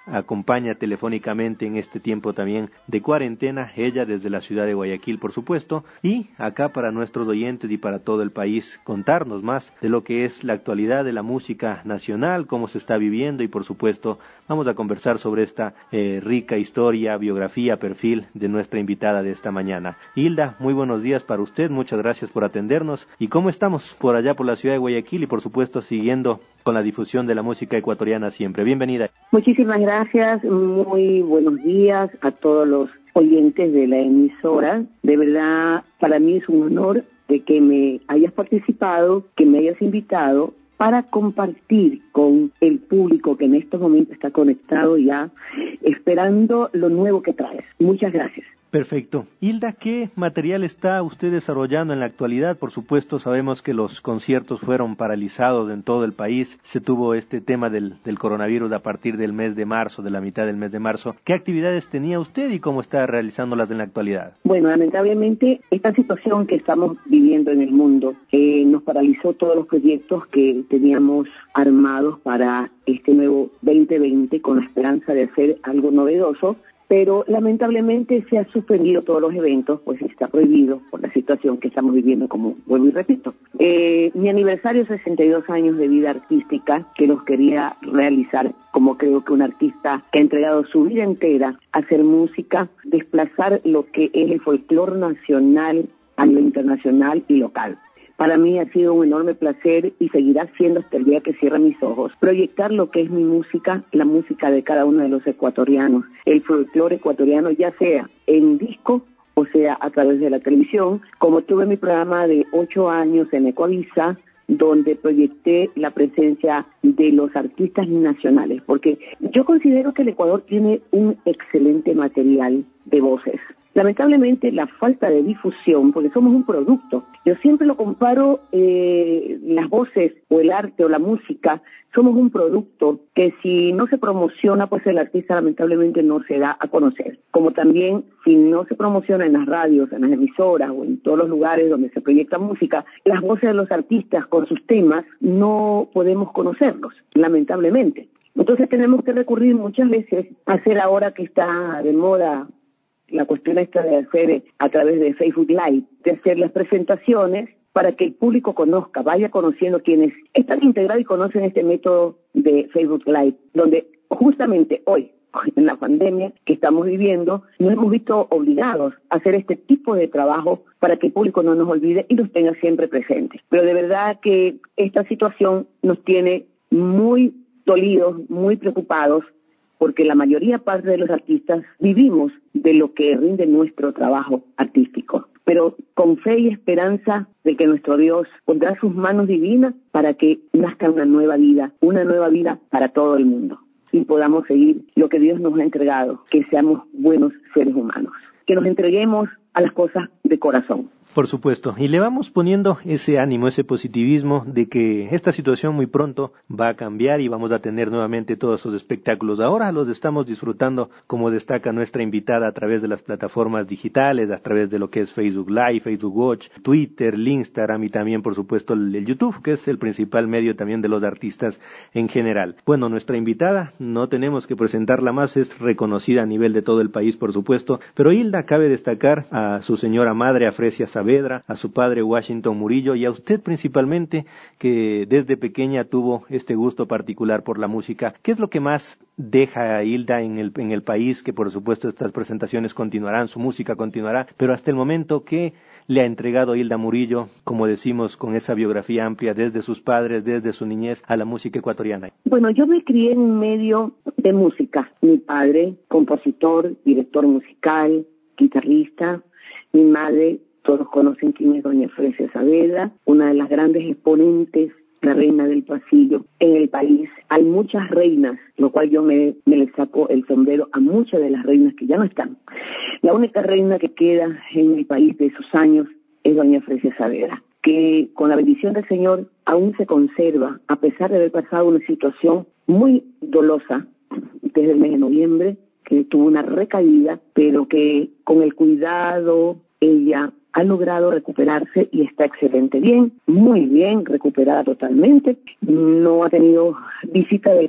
acompaña telefónicamente en este tiempo también de cuarentena, ella desde la ciudad de Guayaquil, por supuesto, y acá para nuestros oyentes y para todo el país contarnos más de lo que es la actualidad de la música nacional, cómo se está viviendo, y por supuesto vamos a conversar sobre esta eh, rica historia, biografía, perfil de nuestra invitada de esta mañana. Hilda, muy buenos días para usted, muchas gracias por atendernos. ¿Y cómo estamos por allá por la ciudad de Guayaquil y por supuesto siguiendo con la difusión de la música ecuatoriana siempre? Bienvenida. Muchísimas gracias, muy buenos días a todos los oyentes de la emisora. De verdad, para mí es un honor de que me hayas participado, que me hayas invitado para compartir con el público que en estos momentos está conectado ya, esperando lo nuevo que traes. Muchas gracias. Perfecto. Hilda, ¿qué material está usted desarrollando en la actualidad? Por supuesto, sabemos que los conciertos fueron paralizados en todo el país. Se tuvo este tema del, del coronavirus a partir del mes de marzo, de la mitad del mes de marzo. ¿Qué actividades tenía usted y cómo está realizándolas en la actualidad? Bueno, lamentablemente, esta situación que estamos viviendo en el mundo eh, nos paralizó todos los proyectos que teníamos armados para este nuevo veinte veinte con la esperanza de hacer algo novedoso. Pero lamentablemente se han suspendido todos los eventos, pues está prohibido por la situación que estamos viviendo, como vuelvo y repito. Eh, mi aniversario, sesenta y dos años de vida artística, que los quería realizar como creo que un artista que ha entregado su vida entera a hacer música, desplazar lo que es el folclore nacional a lo internacional y local. Para mí ha sido un enorme placer y seguirá siendo hasta el día que cierre mis ojos, proyectar lo que es mi música, la música de cada uno de los ecuatorianos, el folclore ecuatoriano, ya sea en disco o sea a través de la televisión, como tuve mi programa de ocho años en Ecuavisa, donde proyecté la presencia de los artistas nacionales, porque yo considero que el Ecuador tiene un excelente material de voces. Lamentablemente la falta de difusión, porque somos un producto, yo siempre lo comparo, eh, las voces o el arte o la música, somos un producto que si no se promociona, pues el artista lamentablemente no se da a conocer. Como también si no se promociona en las radios, en las emisoras o en todos los lugares donde se proyecta música, las voces de los artistas con sus temas no podemos conocerlos, lamentablemente. Entonces tenemos que recurrir muchas veces a hacer ahora que está de moda la cuestión esta de hacer a través de Facebook Live, de hacer las presentaciones para que el público conozca, vaya conociendo quienes están integrados y conocen este método de Facebook Live, donde justamente hoy, en la pandemia que estamos viviendo, nos hemos visto obligados a hacer este tipo de trabajo para que el público no nos olvide y nos tenga siempre presentes. Pero de verdad que esta situación nos tiene muy dolidos, muy preocupados, porque la mayoría parte de los artistas vivimos de lo que rinde nuestro trabajo artístico, pero con fe y esperanza de que nuestro Dios pondrá sus manos divinas para que nazca una nueva vida, una nueva vida para todo el mundo, y podamos seguir lo que Dios nos ha entregado, que seamos buenos seres humanos, que nos entreguemos a las cosas de corazón. Por supuesto, y le vamos poniendo ese ánimo, ese positivismo de que esta situación muy pronto va a cambiar y vamos a tener nuevamente todos esos espectáculos. Ahora los estamos disfrutando, como destaca nuestra invitada, a través de las plataformas digitales, a través de lo que es Facebook Live, Facebook Watch, Twitter, el Instagram y también, por supuesto, el, el YouTube, que es el principal medio también de los artistas en general. Bueno, nuestra invitada, no tenemos que presentarla más, es reconocida a nivel de todo el país, por supuesto, pero Hilda cabe destacar a su señora madre, Afresia Saavedra, a su padre Washington Murillo y a usted principalmente, que desde pequeña tuvo este gusto particular por la música. ¿Qué es lo que más deja a Hilda en el, en el país? Que por supuesto estas presentaciones continuarán, su música continuará, pero hasta el momento, ¿qué le ha entregado Hilda Murillo, como decimos, con esa biografía amplia desde sus padres, desde su niñez, a la música ecuatoriana? Bueno, yo me crié en un medio de música. Mi padre, compositor, director musical, guitarrista. Mi madre, todos conocen quién es doña Afresia Saavedra, una de las grandes exponentes, la reina del pasillo en el país. Hay muchas reinas, lo cual yo me, me le saco el sombrero a muchas de las reinas que ya no están. La única reina que queda en el país de esos años es doña Afresia Saavedra, que con la bendición del Señor aún se conserva, a pesar de haber pasado una situación muy dolosa desde el mes de noviembre, que tuvo una recaída, pero que con el cuidado ella ha logrado recuperarse y está excelente bien, muy bien, recuperada totalmente. No ha tenido visita del COVID,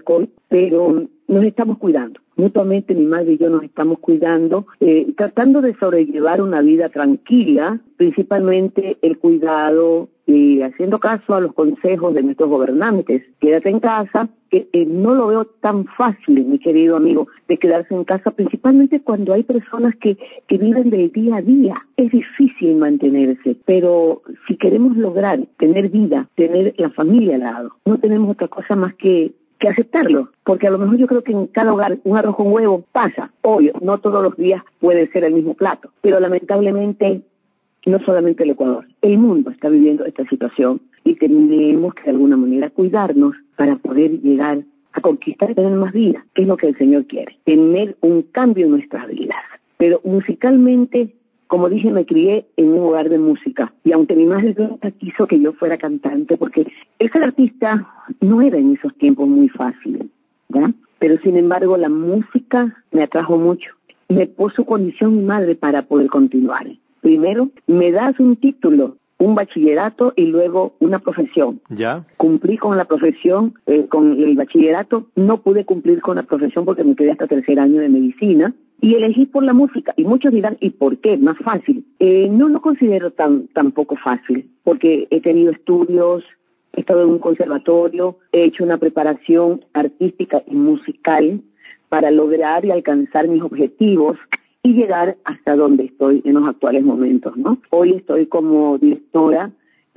pero nos estamos cuidando. Mutuamente mi madre y yo nos estamos cuidando, eh, tratando de sobrellevar una vida tranquila, principalmente el cuidado y haciendo caso a los consejos de nuestros gobernantes. Quédate en casa, que eh, no lo veo tan fácil, mi querido amigo, de quedarse en casa, principalmente cuando hay personas que, que viven del día a día. Es difícil mantenerse, pero si queremos lograr tener vida, tener la familia al lado, no tenemos otra cosa más que que aceptarlo, porque a lo mejor yo creo que en cada hogar un arroz con huevo pasa, obvio, no todos los días puede ser el mismo plato, pero lamentablemente no solamente el Ecuador, el mundo está viviendo esta situación y tenemos que de alguna manera cuidarnos para poder llegar a conquistar y tener más vida, que es lo que el Señor quiere, tener un cambio en nuestras vidas. Pero musicalmente, como dije, me crié en un hogar de música. Y aunque mi madre nunca quiso que yo fuera cantante, porque el ser artista no era en esos tiempos muy fácil, ¿ya? Pero sin embargo, la música me atrajo mucho. Me puso condición mi madre para poder continuar. Primero, me das un título, un bachillerato y luego una profesión. ¿Ya? Cumplí con la profesión, eh, con el bachillerato. No pude cumplir con la profesión porque me quedé hasta tercer año de medicina. Y elegí por la música, y muchos dirán, ¿y por qué? Más fácil. Eh, no lo considero tan tampoco fácil, porque he tenido estudios, he estado en un conservatorio, he hecho una preparación artística y musical para lograr y alcanzar mis objetivos y llegar hasta donde estoy en los actuales momentos, ¿no? Hoy estoy como directora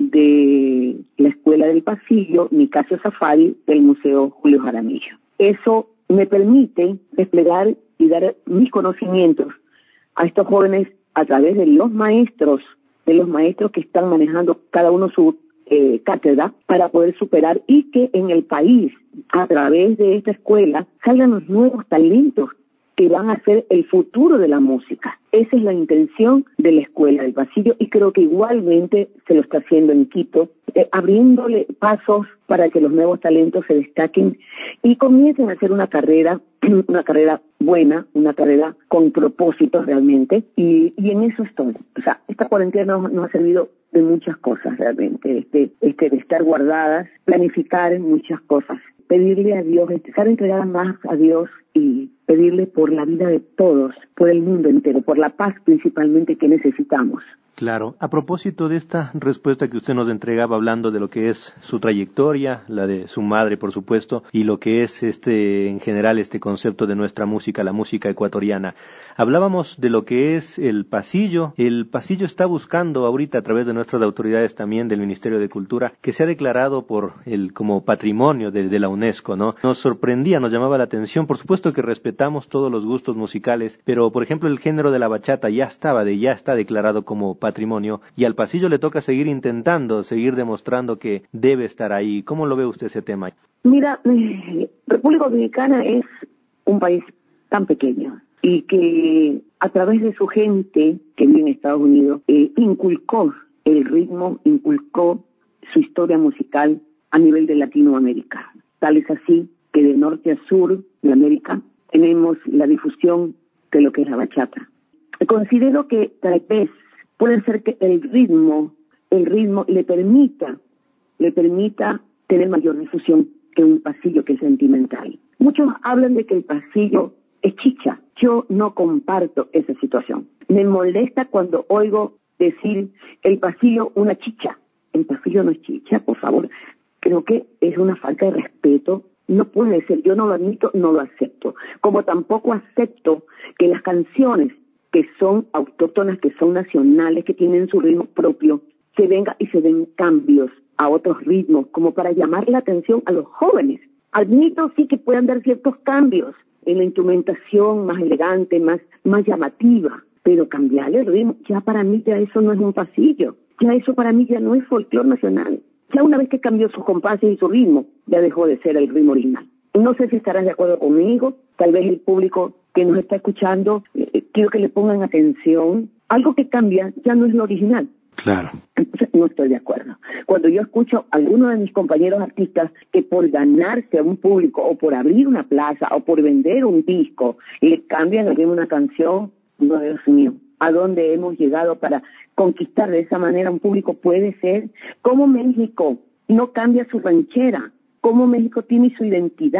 de la Escuela del Pasillo, Nicasio Safari, del Museo Julio Jaramillo. Eso me permite desplegar y dar mis conocimientos a estos jóvenes a través de los maestros, de los maestros que están manejando cada uno su eh, cátedra para poder superar y que en el país, a través de esta escuela, salgan los nuevos talentos que van a ser el futuro de la música. Esa es la intención de la Escuela del Pasillo y creo que igualmente se lo está haciendo en Quito, eh, abriéndole pasos para que los nuevos talentos se destaquen y comiencen a hacer una carrera, una carrera buena, una carrera con propósitos realmente, y, y en eso estoy. O sea, esta cuarentena nos, nos ha servido de muchas cosas realmente, este, este, de estar guardadas, planificar muchas cosas, pedirle a Dios, estar entregada más a Dios y pedirle por la vida de todos, por el mundo entero, por la paz principalmente que necesitamos. Claro. A propósito de esta respuesta que usted nos entregaba hablando de lo que es su trayectoria, la de su madre, por supuesto, y lo que es este, en general, este concepto de nuestra música, la música ecuatoriana. Hablábamos de lo que es el pasillo. El pasillo está buscando ahorita, a través de nuestras autoridades también del Ministerio de Cultura, que se ha declarado por el, como patrimonio de, de la UNESCO, ¿no? Nos sorprendía, nos llamaba la atención. Por supuesto que respetamos todos los gustos musicales, pero, por ejemplo, el género de la bachata ya estaba, de, ya está declarado como patrimonio, y al pasillo le toca seguir intentando, seguir demostrando que debe estar ahí. ¿Cómo lo ve usted ese tema? Mira, eh, República Dominicana es un país tan pequeño y que a través de su gente que vive en Estados Unidos eh, inculcó el ritmo, inculcó su historia musical a nivel de Latinoamérica. Tal es así que de norte a sur de América tenemos la difusión de lo que es la bachata. Considero que tal vez puede ser que el ritmo, el ritmo le permita, le permita tener mayor difusión que un pasillo que es sentimental. Muchos hablan de que el pasillo es chicha. Yo no comparto esa situación. Me molesta cuando oigo decir el pasillo una chicha. El pasillo no es chicha, por favor. Creo que es una falta de respeto. No puede ser, yo no lo admito, no lo acepto. Como tampoco acepto que las canciones que son autóctonas, que son nacionales, que tienen su ritmo propio, se venga y se den cambios a otros ritmos, como para llamar la atención a los jóvenes. Admito sí que puedan dar ciertos cambios en la instrumentación más elegante, más, más llamativa, pero cambiarle el ritmo, ya para mí ya eso no es un pasillo, ya eso para mí ya no es folclore nacional. Ya una vez que cambió sus compases y su ritmo, ya dejó de ser el ritmo original. No sé si estarás de acuerdo conmigo, tal vez el público que nos está escuchando, eh, quiero que le pongan atención. Algo que cambia ya no es lo original. Claro. Entonces no estoy de acuerdo. Cuando yo escucho a algunos de mis compañeros artistas que por ganarse a un público o por abrir una plaza o por vender un disco le cambian el ritmo de una canción, no, Dios mío, ¿a dónde hemos llegado para conquistar de esa manera un público? Puede ser como México no cambia su ranchera, como México tiene su identidad,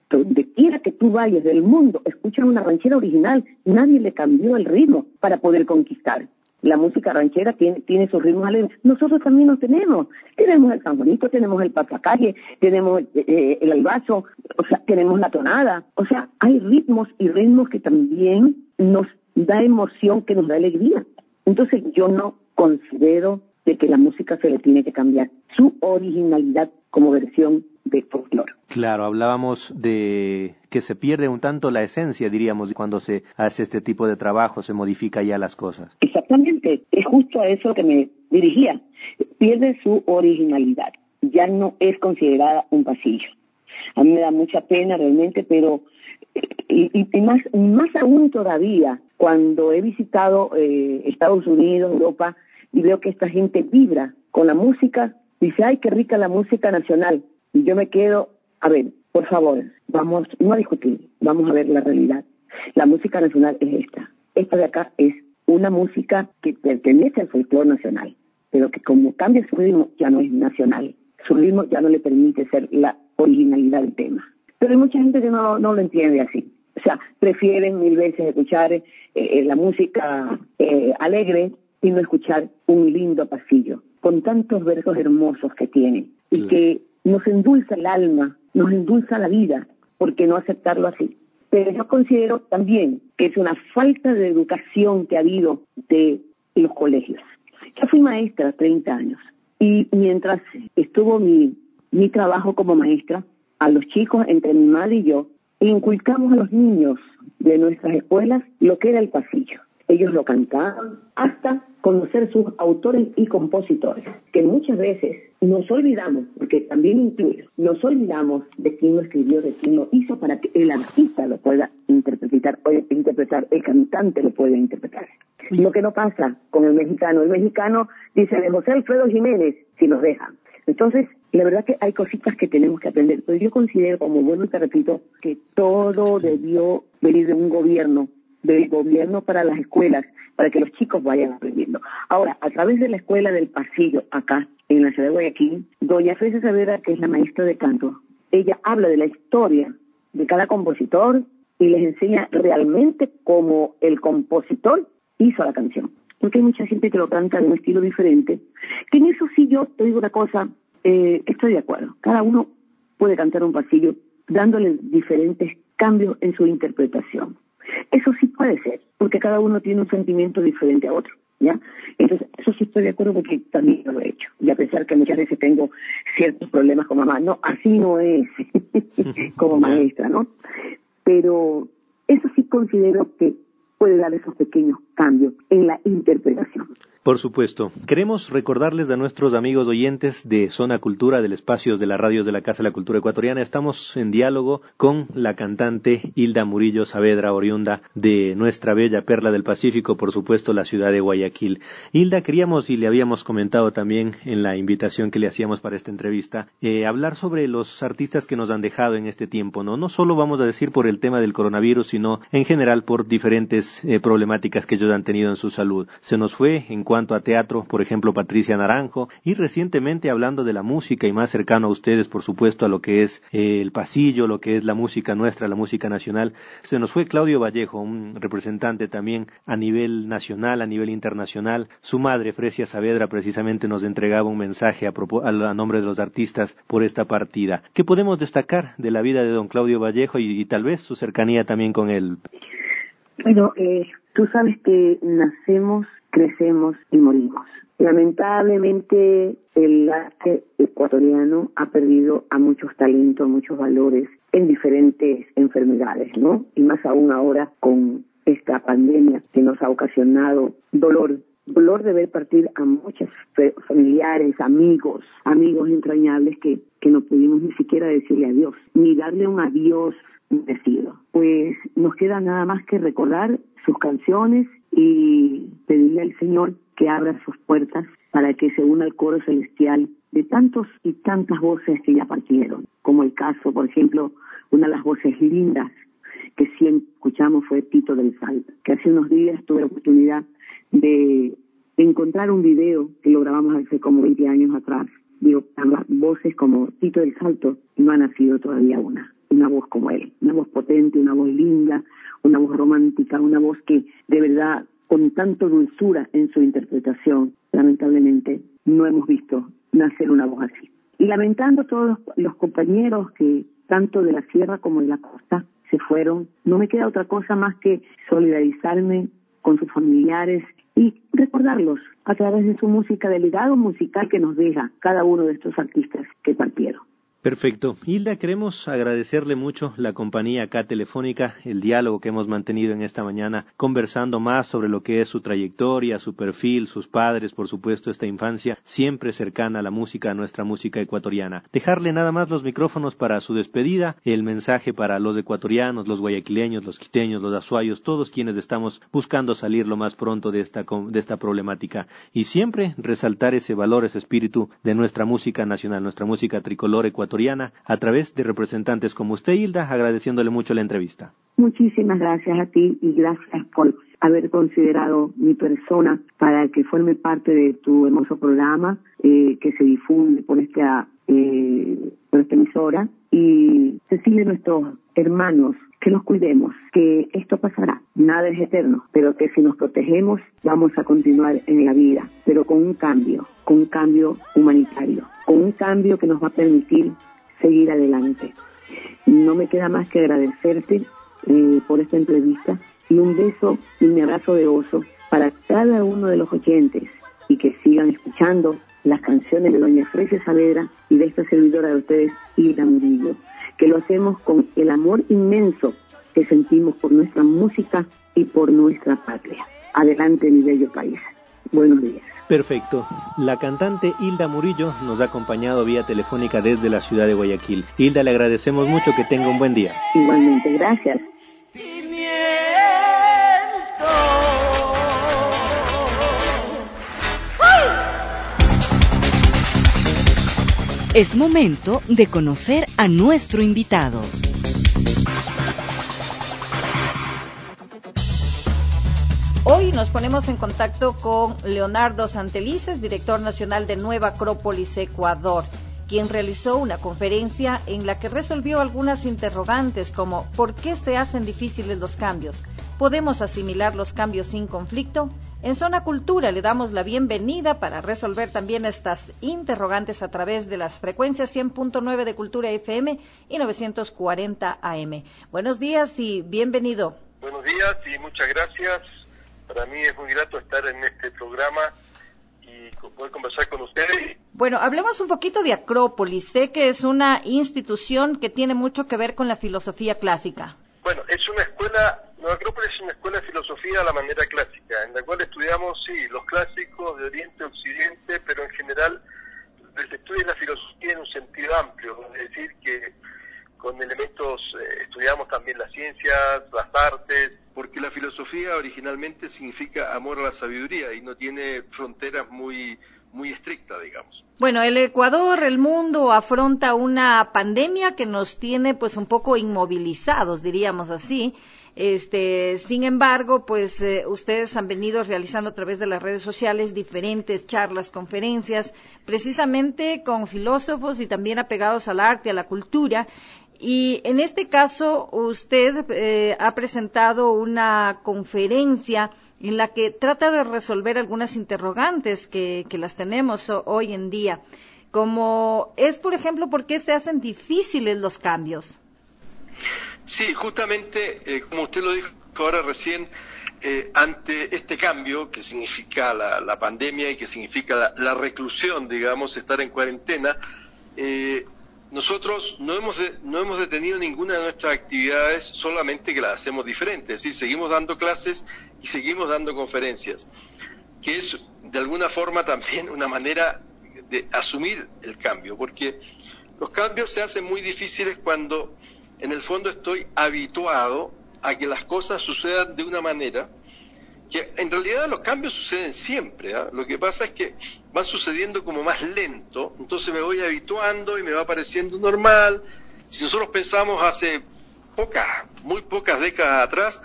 Donde quiera que tú vayas del mundo, escuchan una ranchera original, nadie le cambió el ritmo para poder conquistar. La música ranchera tiene, tiene sus ritmos alegres. Nosotros también los tenemos. Tenemos el sanfonito, tenemos el pasacalle, tenemos eh, el albazo, o sea, tenemos la tonada. O sea, hay ritmos y ritmos que también nos da emoción, que nos da alegría. Entonces yo no considero de que la música se le tiene que cambiar su originalidad como versión de folclore. Claro, hablábamos de que se pierde un tanto la esencia, diríamos, cuando se hace este tipo de trabajo, se modifica ya las cosas. Exactamente, es justo a eso que me dirigía. Pierde su originalidad, ya no es considerada un pasillo. A mí me da mucha pena realmente, pero y, y, y más, más aún todavía, cuando he visitado eh, Estados Unidos, Europa, y veo que esta gente vibra con la música, dice, ay, qué rica la música nacional. Y yo me quedo, a ver, por favor, vamos, no a discutir, vamos a ver la realidad. La música nacional es esta. Esta de acá es una música que pertenece al folclore nacional, pero que como cambia su ritmo, ya no es nacional. Su ritmo ya no le permite ser la originalidad del tema. Pero hay mucha gente que no, no lo entiende así. O sea, prefieren mil veces escuchar eh, eh, la música eh, alegre y no escuchar un lindo pasillo, con tantos versos hermosos que tiene, y sí, que nos endulza el alma, nos endulza la vida, ¿por qué no aceptarlo así? Pero yo considero también que es una falta de educación que ha habido de los colegios. Yo fui maestra treinta años, y mientras estuvo mi, mi trabajo como maestra, a los chicos, entre mi madre y yo, inculcamos a los niños de nuestras escuelas lo que era el pasillo. Ellos lo cantaban hasta conocer sus autores y compositores, que muchas veces nos olvidamos, porque también incluye, nos olvidamos de quién lo escribió, de quién lo hizo, para que el artista lo pueda interpretar, puede interpretar, el cantante lo puede interpretar. Lo que no pasa con el mexicano, el mexicano dice de José Alfredo Jiménez, si nos dejan. Entonces, la verdad que hay cositas que tenemos que aprender, pero yo considero, como vuelvo y te repito, que todo debió venir de un gobierno, del gobierno para las escuelas, para que los chicos vayan aprendiendo. Ahora, a través de la escuela del pasillo, acá, en la ciudad de Guayaquil, doña Fresia Saavedra, que es la maestra de canto, ella habla de la historia de cada compositor y les enseña realmente cómo el compositor hizo la canción. Porque hay mucha gente que lo canta de un estilo diferente, que en eso sí yo te digo una cosa, eh, estoy de acuerdo. Cada uno puede cantar un pasillo dándole diferentes cambios en su interpretación. Eso sí puede ser, porque cada uno tiene un sentimiento diferente a otro, ¿ya? Entonces, eso sí estoy de acuerdo porque también lo he hecho. Y a pesar que muchas veces tengo ciertos problemas con mamá, no, así no es como maestra, ¿no? Pero eso sí considero que puede dar esos pequeños cambios en la interpretación. Por supuesto. Queremos recordarles a nuestros amigos oyentes de Zona Cultura, del espacio de las radios de la Casa de la Cultura Ecuatoriana. Estamos en diálogo con la cantante Hilda Murillo Saavedra, oriunda de nuestra bella perla del Pacífico, por supuesto, la ciudad de Guayaquil. Hilda, queríamos, y le habíamos comentado también en la invitación que le hacíamos para esta entrevista, eh, hablar sobre los artistas que nos han dejado en este tiempo, ¿no? No solo vamos a decir por el tema del coronavirus, sino en general por diferentes eh, problemáticas que ellos han tenido en su salud. Se nos fue en cuanto a teatro, por ejemplo, Patricia Naranjo, y recientemente hablando de la música y más cercano a ustedes, por supuesto, a lo que es eh, el pasillo, lo que es la música nuestra, la música nacional, se nos fue Claudio Vallejo, un representante también a nivel nacional, a nivel internacional. Su madre, Fresia Saavedra, precisamente nos entregaba un mensaje a, a nombre de los artistas por esta partida. ¿Qué podemos destacar de la vida de don Claudio Vallejo y, y tal vez su cercanía también con él? Bueno, eh, tú sabes que nacemos, crecemos y morimos. Lamentablemente el arte ecuatoriano ha perdido a muchos talentos, muchos valores en diferentes enfermedades, ¿no? Y más aún ahora con esta pandemia que nos ha ocasionado dolor, dolor de ver partir a muchos familiares, amigos, amigos entrañables que, que no pudimos ni siquiera decirle adiós, ni darle un adiós merecido. Pues nos queda nada más que recordar sus canciones y pedirle al Señor que abra sus puertas para que se una al coro celestial de tantos y tantas voces que ya partieron, como el caso, por ejemplo, una de las voces lindas que siempre escuchamos fue Tito del Salto, que hace unos días tuve la oportunidad de encontrar un video que lo grabamos hace como veinte años atrás. Digo, voces como Tito del Salto no ha nacido todavía una. una voz como él, una voz potente, una voz linda, una voz romántica, una voz que de verdad, con tanto dulzura en su interpretación, lamentablemente no hemos visto nacer una voz así. Y lamentando a todos los, los compañeros que tanto de la sierra como de la costa se fueron, no me queda otra cosa más que solidarizarme con sus familiares y recordarlos a través de su música, del legado musical que nos deja cada uno de estos artistas que partieron. Perfecto. Hilda, queremos agradecerle mucho la compañía acá telefónica, el diálogo que hemos mantenido en esta mañana, conversando más sobre lo que es su trayectoria, su perfil, sus padres, por supuesto, esta infancia siempre cercana a la música, a nuestra música ecuatoriana. Dejarle nada más los micrófonos para su despedida, el mensaje para los ecuatorianos, los guayaquileños, los quiteños, los azuayos, todos quienes estamos buscando salir lo más pronto de esta, de esta problemática. Y siempre resaltar ese valor, ese espíritu de nuestra música nacional, nuestra música tricolor ecuatoriana, a través de representantes como usted, Hilda, agradeciéndole mucho la entrevista. Muchísimas gracias a ti y gracias por haber considerado mi persona para que forme parte de tu hermoso programa eh, que se difunde por esta, eh, por esta emisora, y decirle a nuestros hermanos que los cuidemos, que esto pasará, nada es eterno, pero que si nos protegemos vamos a continuar en la vida, pero con un cambio, con un cambio humanitario, con un cambio que nos va a permitir seguir adelante. No me queda más que agradecerte eh, por esta entrevista y un beso y un abrazo de oso para cada uno de los oyentes y que sigan escuchando las canciones de doña Fresia Saavedra y de esta servidora de ustedes, Hilda Murillo, que lo hacemos con el amor inmenso que sentimos por nuestra música y por nuestra patria. Adelante, mi bello país. Buenos días. Perfecto. La cantante Hilda Murillo nos ha acompañado vía telefónica desde la ciudad de Guayaquil. Hilda, le agradecemos mucho, que tenga un buen día. Igualmente, gracias. Es momento de conocer a nuestro invitado. Hoy nos ponemos en contacto con Leonardo Santelices, director nacional de Nueva Acrópolis Ecuador, quien realizó una conferencia en la que resolvió algunas interrogantes como ¿por qué se hacen difíciles los cambios? ¿Podemos asimilar los cambios sin conflicto? En Zona Cultura le damos la bienvenida para resolver también estas interrogantes a través de las frecuencias cien punto nueve de Cultura F M y novecientos cuarenta A M. Buenos días y bienvenido. Buenos días y muchas gracias. Para mí es muy grato estar en este programa y poder conversar con ustedes. Bueno, hablemos un poquito de Acrópolis. Sé que es una institución que tiene mucho que ver con la filosofía clásica. Bueno, es una escuela, Nueva Acrópolis es una escuela de filosofía a la manera clásica, en la cual estudiamos, sí, los clásicos de Oriente a Occidente, pero en general se estudia la filosofía en un sentido amplio, es decir, que con elementos, eh, estudiamos también las ciencias, las artes, porque la filosofía originalmente significa amor a la sabiduría y no tiene fronteras muy, muy estrictas, digamos. Bueno, el Ecuador, el mundo afronta una pandemia que nos tiene pues un poco inmovilizados, diríamos así. Este, sin embargo, pues eh, ustedes han venido realizando a través de las redes sociales diferentes charlas, conferencias, precisamente con filósofos y también apegados al arte, a la cultura. Y en este caso, usted eh, ha presentado una conferencia en la que trata de resolver algunas interrogantes que, que las tenemos hoy en día, como es, por ejemplo, ¿por qué se hacen difíciles los cambios? Sí, justamente, eh, como usted lo dijo ahora recién, eh, ante este cambio que significa la, la pandemia y que significa la, la reclusión, digamos, estar en cuarentena, eh, nosotros no hemos de, no hemos detenido ninguna de nuestras actividades, solamente que las hacemos diferentes, es decir, seguimos dando clases y seguimos dando conferencias, que es de alguna forma también una manera de asumir el cambio, porque los cambios se hacen muy difíciles cuando en el fondo estoy habituado a que las cosas sucedan de una manera que en realidad los cambios suceden siempre, ¿eh? Lo que pasa es que van sucediendo como más lento, entonces me voy habituando y me va pareciendo normal. Si nosotros pensamos hace pocas, muy pocas décadas atrás,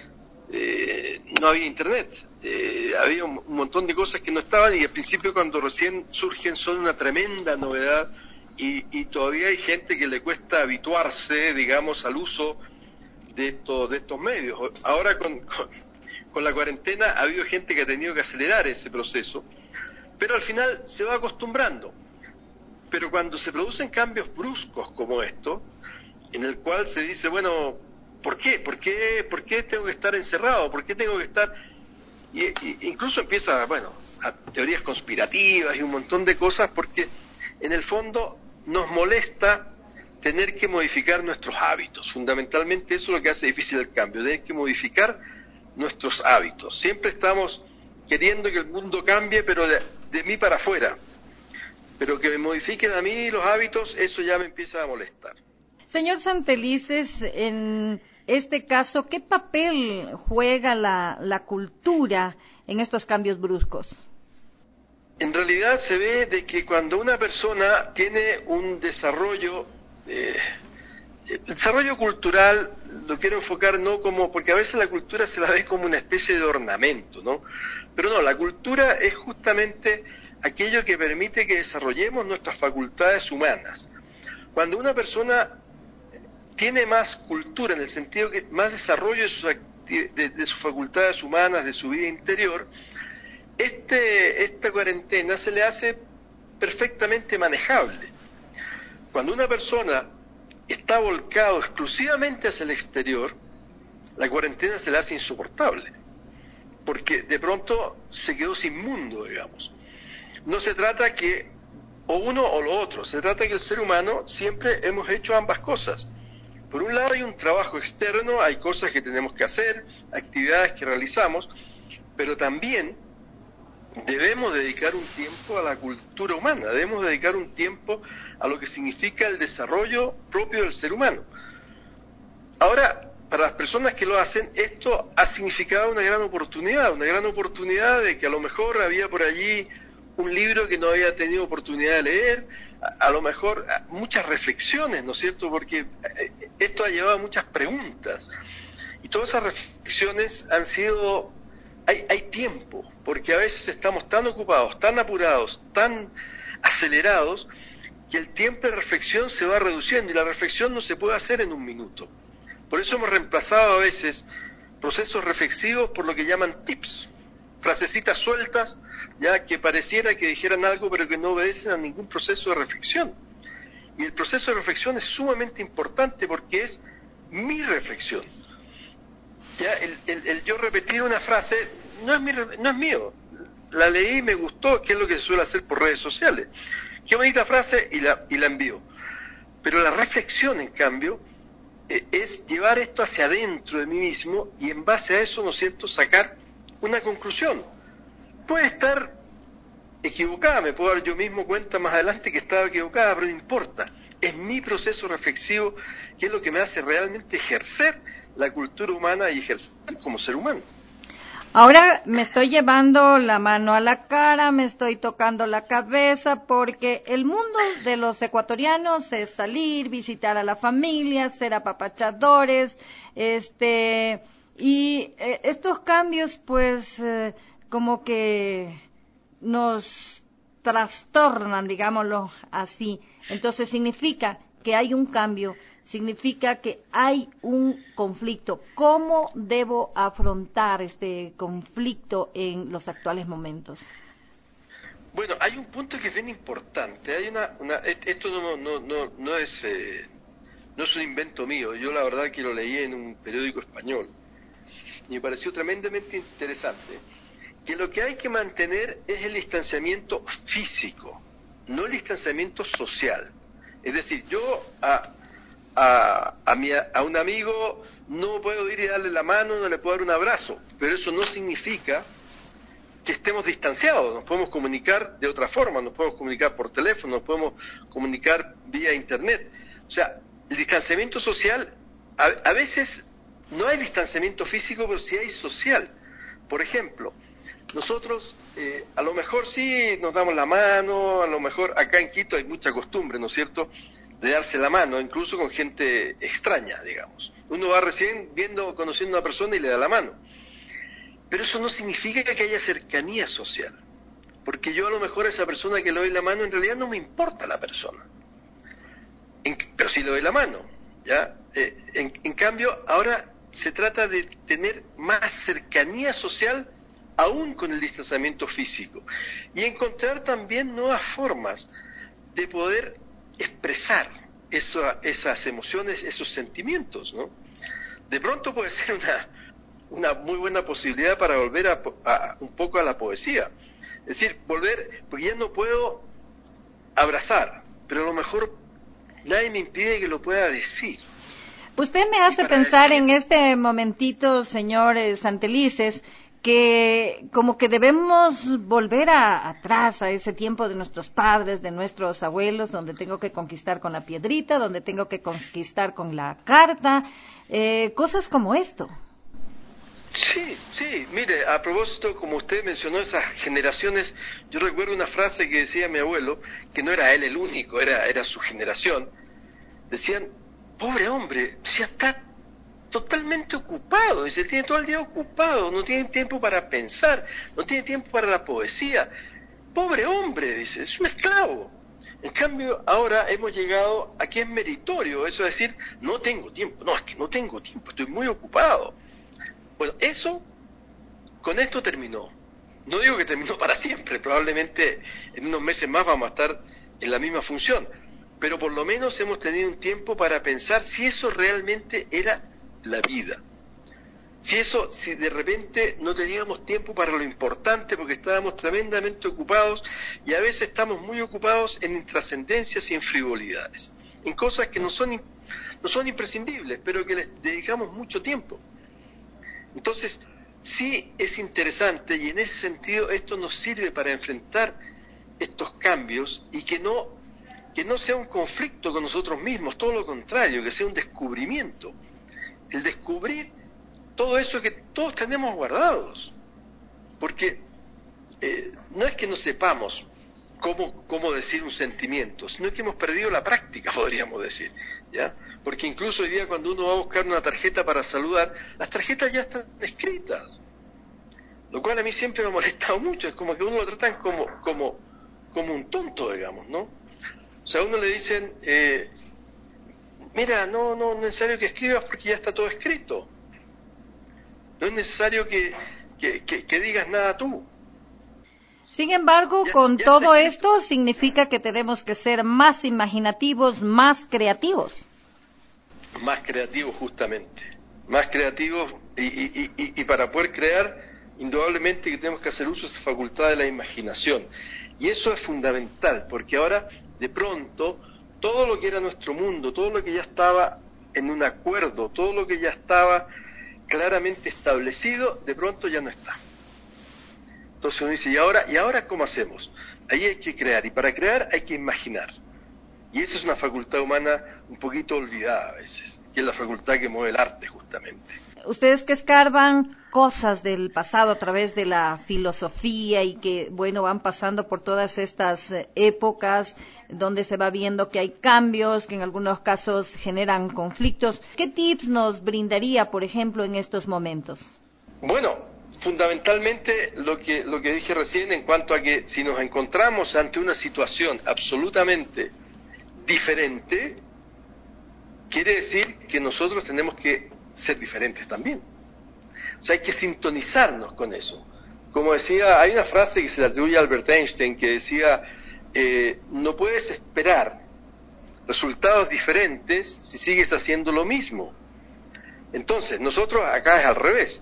eh, no había internet, eh, había un, un montón de cosas que no estaban y al principio cuando recién surgen son una tremenda novedad y, y todavía hay gente que le cuesta habituarse, digamos, al uso de estos, de estos medios. Ahora con, con, con la cuarentena ha habido gente que ha tenido que acelerar ese proceso, pero al final se va acostumbrando. Pero cuando se producen cambios bruscos como esto, en el cual se dice, bueno, ¿por qué? ¿Por qué, por qué tengo que estar encerrado? ¿Por qué tengo que estar...? Y, y incluso empieza, bueno, a teorías conspirativas y un montón de cosas, porque en el fondo nos molesta tener que modificar nuestros hábitos. Fundamentalmente eso es lo que hace difícil el cambio, tener que modificar nuestros hábitos. Siempre estamos queriendo que el mundo cambie, pero de, de mí para afuera. Pero que me modifiquen a mí los hábitos, eso ya me empieza a molestar. Señor Santelices, en este caso, ¿qué papel juega la, la cultura en estos cambios bruscos? En realidad se ve de que cuando una persona tiene un desarrollo, eh, el desarrollo cultural, lo quiero enfocar no como, porque a veces la cultura se la ve como una especie de ornamento, ¿no? Pero no, la cultura es justamente aquello que permite que desarrollemos nuestras facultades humanas. Cuando una persona tiene más cultura, en el sentido que más desarrollo de sus, de, de sus facultades humanas, de su vida interior, este, esta cuarentena se le hace perfectamente manejable. Cuando una persona está volcado exclusivamente hacia el exterior, la cuarentena se le hace insoportable, porque de pronto se quedó sin mundo, digamos. No se trata que o uno o lo otro, se trata que el ser humano siempre hemos hecho ambas cosas. Por un lado hay un trabajo externo, hay cosas que tenemos que hacer, actividades que realizamos, pero también debemos dedicar un tiempo a la cultura humana, debemos dedicar un tiempo a lo que significa el desarrollo propio del ser humano. Ahora, para las personas que lo hacen, esto ha significado una gran oportunidad, una gran oportunidad de que a lo mejor había por allí un libro que no había tenido oportunidad de leer, a, a lo mejor a, muchas reflexiones, ¿no es cierto? Porque esto ha llevado a muchas preguntas, y todas esas reflexiones han sido, hay, hay tiempo, porque a veces estamos tan ocupados, tan apurados, tan acelerados, que el tiempo de reflexión se va reduciendo, y la reflexión no se puede hacer en un minuto. Por eso hemos reemplazado a veces procesos reflexivos por lo que llaman tips, frasecitas sueltas, ya que pareciera que dijeran algo pero que no obedecen a ningún proceso de reflexión. Y el proceso de reflexión es sumamente importante porque es mi reflexión. Ya el, el, el yo repetir una frase no es, mi, no es mío, la leí, me gustó, que es lo que se suele hacer por redes sociales. Qué bonita frase y la, y la envío. Pero la reflexión, en cambio, eh, es llevar esto hacia adentro de mí mismo y en base a eso, ¿no es cierto?, sacar una conclusión. Puede estar equivocada, me puedo dar yo mismo cuenta más adelante que estaba equivocada, pero no importa. Es mi proceso reflexivo que es lo que me hace realmente ejercer la cultura humana y ejercer como ser humano. Ahora me estoy llevando la mano a la cara, me estoy tocando la cabeza, porque el mundo de los ecuatorianos es salir, visitar a la familia, ser apapachadores, este, y eh, estos cambios, pues, eh, como que nos trastornan, digámoslo así. Entonces significa que hay un cambio, significa que hay un conflicto. ¿Cómo debo afrontar este conflicto en los actuales momentos? Bueno, hay un punto que es bien importante. Hay una, una esto no, no, no, no es eh, no es un invento mío. Yo la verdad que lo leí en un periódico español y me pareció tremendamente interesante. Que lo que hay que mantener es el distanciamiento físico, no el distanciamiento social. Es decir, yo a A, a, mi, a un amigo no puedo ir y darle la mano, no le puedo dar un abrazo, pero eso no significa que estemos distanciados, nos podemos comunicar de otra forma, nos podemos comunicar por teléfono, nos podemos comunicar vía internet. O sea, el distanciamiento social, a, a veces no hay distanciamiento físico, pero sí hay social. Por ejemplo, nosotros eh, a lo mejor sí nos damos la mano, a lo mejor acá en Quito hay mucha costumbre, ¿no es cierto?, de darse la mano, incluso con gente extraña, digamos. Uno va recién viendo, conociendo a una persona y le da la mano. Pero eso no significa que haya cercanía social, porque yo a lo mejor a esa persona que le doy la mano en realidad no me importa la persona. en, pero sí le doy la mano, ¿ya? Eh, en, en cambio, ahora se trata de tener más cercanía social aún con el distanciamiento físico y encontrar también nuevas formas de poder expresar eso, esas emociones, esos sentimientos, ¿no? De pronto puede ser una, una muy buena posibilidad para volver a, a un poco a la poesía. Es decir, volver, porque ya no puedo abrazar, pero a lo mejor nadie me impide que lo pueda decir. Usted me hace pensar decir... en este momentito, señor Santelices, que como que debemos volver a, atrás a ese tiempo de nuestros padres, de nuestros abuelos, donde tengo que conquistar con la piedrita, donde tengo que conquistar con la carta, eh, cosas como esto. Sí, sí, mire, a propósito, como usted mencionó esas generaciones, yo recuerdo una frase que decía mi abuelo, que no era él el único, era, era su generación. Decían, pobre hombre, decía, está totalmente ocupado, dice, tiene todo el día ocupado, no tiene tiempo para pensar, no tiene tiempo para la poesía. Pobre hombre, dice, es un esclavo. En cambio, ahora hemos llegado a que es meritorio, eso es decir, no tengo tiempo, no, es que no tengo tiempo, estoy muy ocupado. Bueno, eso, con esto terminó. No digo que terminó para siempre, probablemente en unos meses más vamos a estar en la misma función, pero por lo menos hemos tenido un tiempo para pensar si eso realmente era la vida. Si eso, si de repente no teníamos tiempo para lo importante porque estábamos tremendamente ocupados y a veces estamos muy ocupados en intrascendencias y en frivolidades, en cosas que no son, no son imprescindibles, pero que les dedicamos mucho tiempo. Entonces, sí es interesante y en ese sentido esto nos sirve para enfrentar estos cambios y que no, que no sea un conflicto con nosotros mismos, todo lo contrario, que sea un descubrimiento. El descubrir todo eso que todos tenemos guardados. Porque eh, no es que no sepamos cómo, cómo decir un sentimiento, sino que hemos perdido la práctica, podríamos decir, ¿ya? Porque incluso hoy día cuando uno va a buscar una tarjeta para saludar, las tarjetas ya están escritas, lo cual a mí siempre me ha molestado mucho, es como que uno lo tratan como, como, como un tonto, digamos, ¿no? O sea, a uno le dicen, eh, mira, no, no, no es necesario que escribas porque ya está todo escrito, no es necesario que, que, que, que digas nada tú. Sin embargo, ya, con ya todo esto significa que tenemos que ser más imaginativos, más creativos. Más creativos, justamente. Más creativos y, y, y, y para poder crear, indudablemente que tenemos que hacer uso de esa facultad de la imaginación. Y eso es fundamental, porque ahora, de pronto, todo lo que era nuestro mundo, todo lo que ya estaba en un acuerdo, todo lo que ya estaba claramente establecido, de pronto ya no está. Entonces uno dice, ¿y ahora, ¿y ahora cómo hacemos? Ahí hay que crear, y para crear hay que imaginar. Y esa es una facultad humana un poquito olvidada a veces, que es la facultad que mueve el arte, justamente. Ustedes que escarban cosas del pasado a través de la filosofía y que, bueno, van pasando por todas estas épocas donde se va viendo que hay cambios, que en algunos casos generan conflictos. ¿Qué tips nos brindaría, por ejemplo, en estos momentos? Bueno, fundamentalmente lo que, lo que dije recién en cuanto a que si nos encontramos ante una situación absolutamente diferente, quiere decir que nosotros tenemos que ser diferentes también. O sea, hay que sintonizarnos con eso. Como decía, hay una frase que se le atribuye a Albert Einstein que decía, eh, no puedes esperar resultados diferentes si sigues haciendo lo mismo. Entonces, nosotros acá es al revés.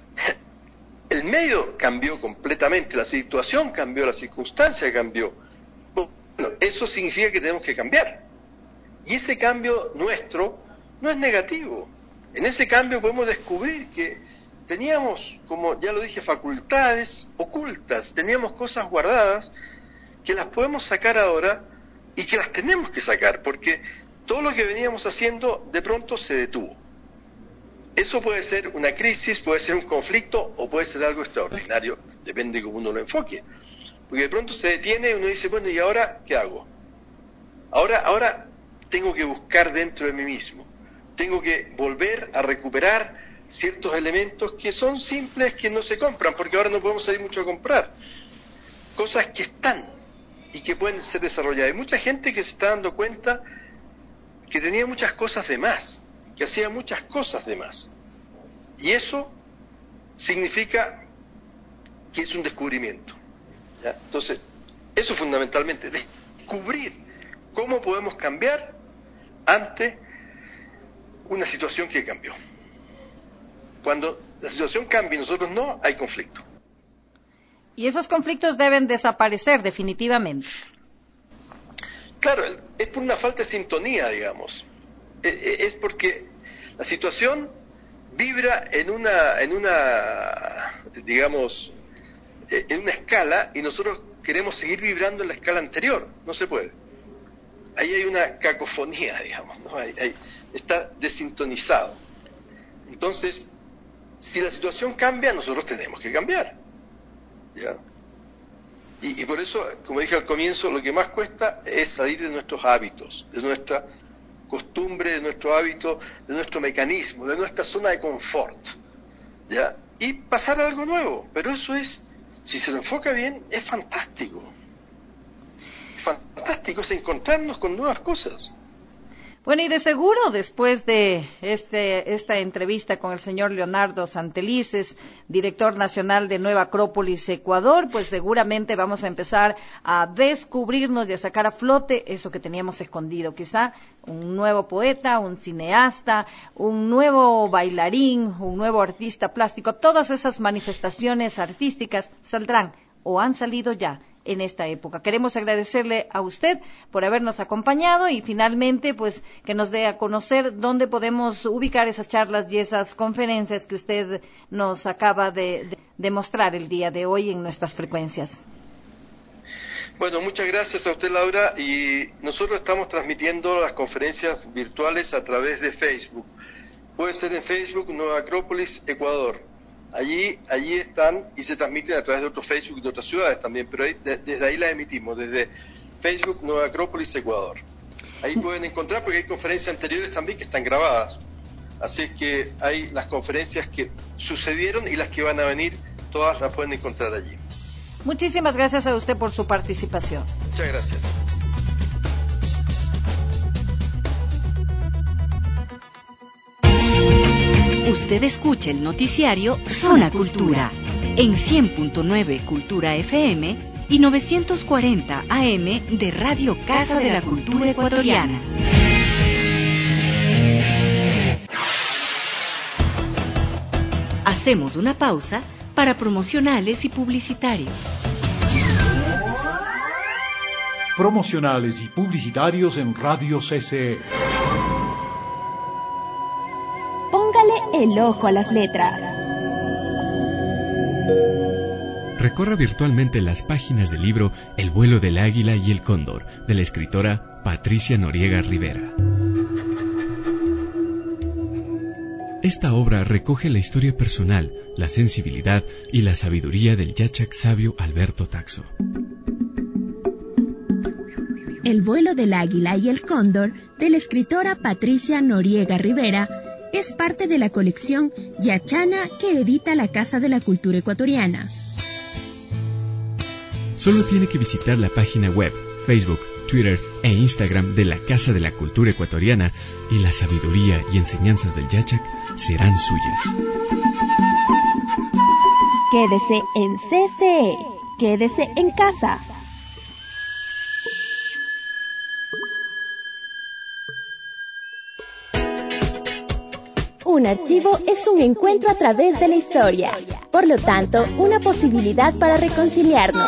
El medio cambió completamente, la situación cambió, la circunstancia cambió. Bueno, eso significa que tenemos que cambiar. Y ese cambio nuestro no es negativo. En ese cambio podemos descubrir que teníamos, como ya lo dije, facultades ocultas, teníamos cosas guardadas que las podemos sacar ahora y que las tenemos que sacar, porque todo lo que veníamos haciendo de pronto se detuvo. Eso puede ser una crisis, puede ser un conflicto o puede ser algo extraordinario, depende de cómo uno lo enfoque. Porque de pronto se detiene y uno dice, bueno, ¿y ahora qué hago? Ahora, ahora tengo que buscar dentro de mí mismo. Tengo que volver a recuperar ciertos elementos que son simples, que no se compran, porque ahora no podemos salir mucho a comprar. Cosas que están y que pueden ser desarrolladas. Hay mucha gente que se está dando cuenta que tenía muchas cosas de más, que hacía muchas cosas de más. Y eso significa que es un descubrimiento. ¿Ya? Entonces, eso fundamentalmente, descubrir cómo podemos cambiar ante una situación que cambió. Cuando la situación cambia y nosotros no, hay conflicto. Y esos conflictos deben desaparecer definitivamente. Claro, es por una falta de sintonía, digamos. Es porque la situación vibra en una, en una, digamos, en una escala y nosotros queremos seguir vibrando en la escala anterior. No se puede. Ahí hay una cacofonía, digamos, ¿no? Hay, hay, está desintonizado. Entonces, si la situación cambia, nosotros tenemos que cambiar. ¿Ya? Y, y por eso, como dije al comienzo, lo que más cuesta es salir de nuestros hábitos, de nuestra costumbre, de nuestro hábito, de nuestro mecanismo, de nuestra zona de confort, ¿ya? Y pasar a algo nuevo. Pero eso es, si se lo enfoca bien, es fantástico. Fantástico es encontrarnos con nuevas cosas. Bueno, y de seguro, después de este, esta entrevista con el señor Leonardo Santelices, director nacional de Nueva Acrópolis, Ecuador, pues seguramente vamos a empezar a descubrirnos y a sacar a flote eso que teníamos escondido. Quizá un nuevo poeta, un cineasta, un nuevo bailarín, un nuevo artista plástico. Todas esas manifestaciones artísticas saldrán o han salido ya en esta época. Queremos agradecerle a usted por habernos acompañado y finalmente pues que nos dé a conocer dónde podemos ubicar esas charlas y esas conferencias que usted nos acaba de, de, de mostrar el día de hoy en nuestras frecuencias. Bueno, muchas gracias a usted, Laura, y nosotros estamos transmitiendo las conferencias virtuales a través de Facebook. Puede ser en Facebook Nueva Acrópolis, Ecuador. Allí, allí están y se transmiten a través de otros Facebook de otras ciudades también, pero ahí, de, desde ahí la emitimos, desde Facebook Nueva Acrópolis, Ecuador. Ahí pueden encontrar, porque hay conferencias anteriores también que están grabadas. Así es que hay las conferencias que sucedieron y las que van a venir, todas las pueden encontrar allí. Muchísimas gracias a usted por su participación. Muchas gracias. Usted escucha el noticiario Zona Cultura en cien punto nueve Cultura F M y novecientos cuarenta A M de Radio Casa de la Cultura Ecuatoriana. Hacemos una pausa para promocionales y publicitarios. Promocionales y publicitarios en Radio C C E. Póngale el ojo a las letras. Recorra virtualmente las páginas del libro El vuelo del águila y el cóndor, de la escritora Patricia Noriega Rivera. Esta obra recoge la historia personal, la sensibilidad y la sabiduría del yachac sabio Alberto Taxo. El vuelo del águila y el cóndor, de la escritora Patricia Noriega Rivera, es parte de la colección Yachana que edita la Casa de la Cultura Ecuatoriana. Solo tiene que visitar la página web, Facebook, Twitter e Instagram de la Casa de la Cultura Ecuatoriana y la sabiduría y enseñanzas del yachac serán suyas. Quédese en C C E, quédese en casa. Un archivo es un encuentro a través de la historia, por lo tanto, una posibilidad para reconciliarnos.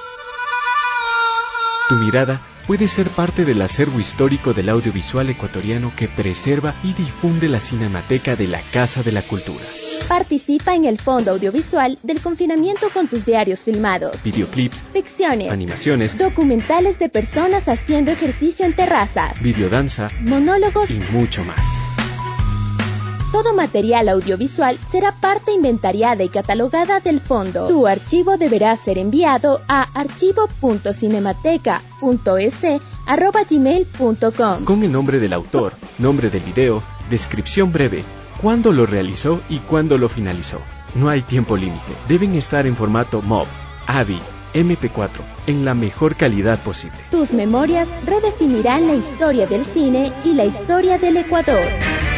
Tu mirada puede ser parte del acervo histórico del audiovisual ecuatoriano que preserva y difunde la Cinemateca de la Casa de la Cultura. Participa en el fondo audiovisual del confinamiento con tus diarios filmados, videoclips, ficciones, animaciones, documentales de personas haciendo ejercicio en terrazas, videodanza, monólogos y mucho más. Todo material audiovisual será parte inventariada y catalogada del fondo. Tu archivo deberá ser enviado a archivo punto cinemateca punto e s arroba gmail punto com con el nombre del autor, nombre del video, descripción breve, cuándo lo realizó y cuándo lo finalizó. No hay tiempo límite. Deben estar en formato M O V, A V I, eme pe cuatro, en la mejor calidad posible. Tus memorias redefinirán la historia del cine y la historia del Ecuador.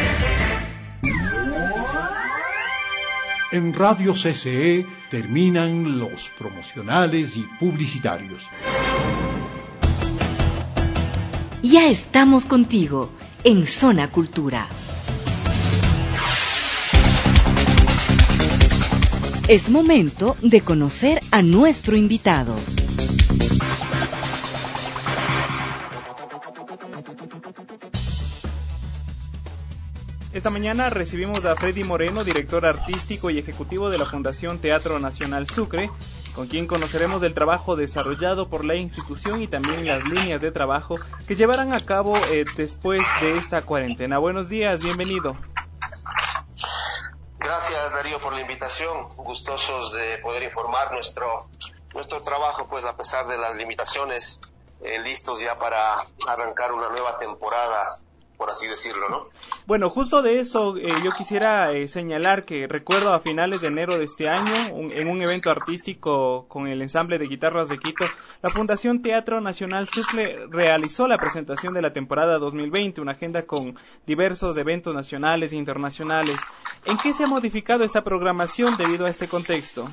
En Radio C C E terminan los promocionales y publicitarios. Ya estamos contigo en Zona Cultura. Es momento de conocer a nuestro invitado. Esta mañana recibimos a Freddy Moreno, director artístico y ejecutivo de la Fundación Teatro Nacional Sucre, con quien conoceremos el trabajo desarrollado por la institución y también las líneas de trabajo que llevarán a cabo eh, después de esta cuarentena. Buenos días, bienvenido. Gracias, Darío, por la invitación. Gustosos de poder informar nuestro nuestro trabajo, pues a pesar de las limitaciones, eh, listos ya para arrancar una nueva temporada, por así decirlo, ¿no? Bueno, justo de eso eh, yo quisiera eh, señalar que recuerdo a finales de enero de este año, un, en un evento artístico con el ensamble de guitarras de Quito, la Fundación Teatro Nacional Sucre realizó la presentación de la temporada dos mil veinte, una agenda con diversos eventos nacionales e internacionales. ¿En qué se ha modificado esta programación debido a este contexto?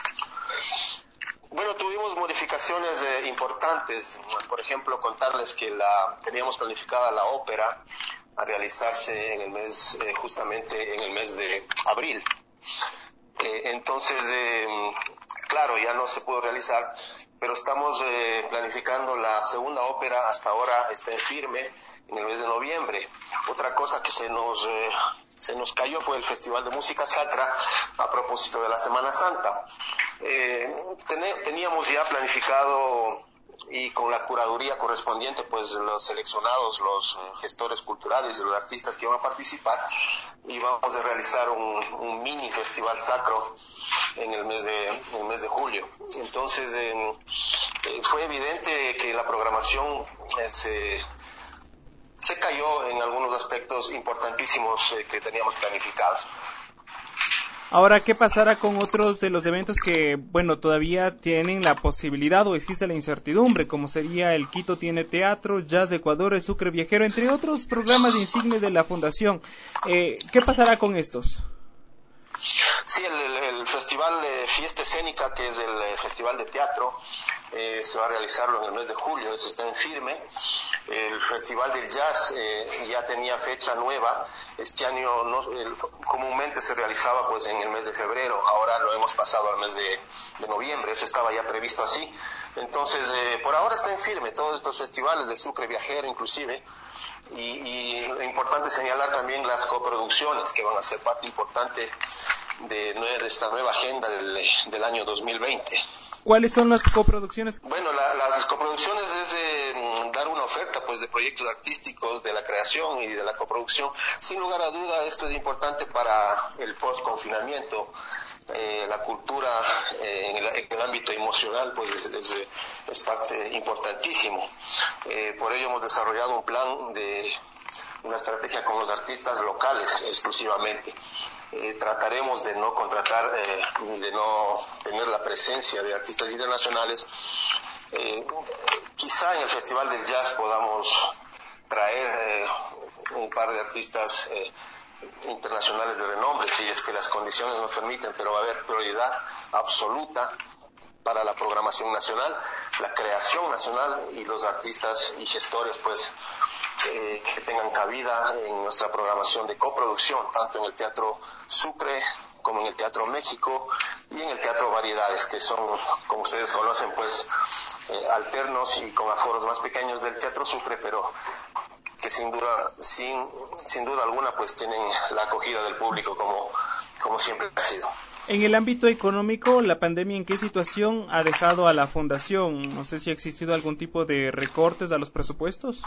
Bueno, tuvimos modificaciones eh, importantes. Por ejemplo, contarles que la teníamos planificada la ópera a realizarse en el mes, eh, justamente en el mes de abril. Eh, entonces, eh, claro, ya no se pudo realizar, pero estamos eh, planificando la segunda ópera. Hasta ahora está en firme en el mes de noviembre. Otra cosa que se nos eh, se nos cayó fue el Festival de Música Sacra a propósito de la Semana Santa. Eh, ten, teníamos ya planificado y con la curaduría correspondiente, pues los seleccionados, los eh, gestores culturales, los artistas que van a participar, y vamos a realizar un, un mini festival sacro en el mes de, en el mes de julio. Entonces eh, eh, fue evidente que la programación eh, se se cayó en algunos aspectos importantísimos eh, que teníamos planificados. Ahora, ¿qué pasará con otros de los eventos que, bueno, todavía tienen la posibilidad o existe la incertidumbre, como sería el Quito Tiene Teatro, Jazz de Ecuador, el Sucre Viajero, entre otros programas insignes de la Fundación? Eh, ¿Qué pasará con estos? Sí, el, el, el Festival de Fiesta Escénica, que es el, el Festival de Teatro, eh, se va a realizarlo en el mes de julio, eso está en firme. El Festival del Jazz eh, ya tenía fecha nueva. Este año no, el, comúnmente se realizaba pues en el mes de febrero, ahora lo hemos pasado al mes de, de noviembre, eso estaba ya previsto así. Entonces, eh, por ahora está en firme todos estos festivales del Sucre Viajero inclusive. Y, y es importante señalar también las coproducciones que van a ser parte importante de, de esta nueva agenda del, del año dos mil veinte. ¿Cuáles son las coproducciones? Bueno, la, las coproducciones es eh, dar una oferta pues de proyectos artísticos, de la creación y de la coproducción. Sin lugar a duda, esto es importante para el post-confinamiento. Eh, la cultura eh, en, el, en el ámbito emocional pues es, es, es parte importantísimo. Eh, por ello hemos desarrollado un plan de una estrategia con los artistas locales exclusivamente. Eh, trataremos de no contratar, eh, de no tener la presencia de artistas internacionales. Eh, quizá en el Festival del Jazz podamos traer eh, un par de artistas eh, internacionales de renombre, si es que las condiciones nos permiten, pero va a haber prioridad absoluta para la programación nacional, la creación nacional y los artistas y gestores pues eh, que tengan cabida en nuestra programación de coproducción, tanto en el Teatro Sucre como en el Teatro México y en el Teatro Variedades, que son, como ustedes conocen, pues eh, alternos y con aforos más pequeños del Teatro Sucre, pero que sin duda, sin, sin duda alguna pues tienen la acogida del público como, como siempre ha sido. En el ámbito económico, ¿la pandemia en qué situación ha dejado a la Fundación? No sé si ha existido algún tipo de recortes a los presupuestos.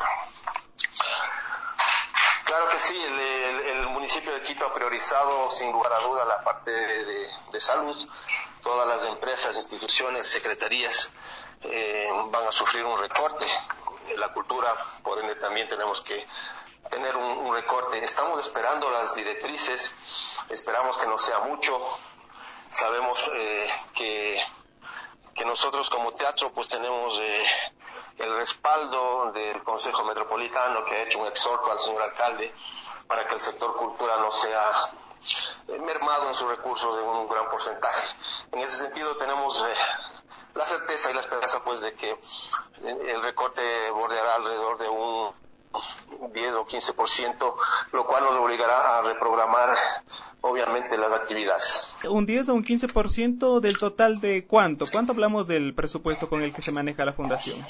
Claro que sí, el, el, el municipio de Quito ha priorizado sin lugar a duda la parte de, de, de salud. Todas las empresas, instituciones, secretarías eh, van a sufrir un recorte. La cultura, por ende, también tenemos que tener un, un recorte. Estamos esperando las directrices, esperamos que no sea mucho. Sabemos eh, que que nosotros como teatro pues tenemos eh, el respaldo del Consejo Metropolitano, que ha hecho un exhorto al señor alcalde para que el sector cultura no sea eh, mermado en sus recursos en un gran porcentaje. En ese sentido tenemos eh, la certeza y la esperanza pues de que el recorte bordeará alrededor de un diez o quince por ciento, lo cual nos obligará a reprogramar obviamente las actividades. ¿Un diez o un quince por ciento del total de cuánto? ¿Cuánto hablamos del presupuesto con el que se maneja la fundación?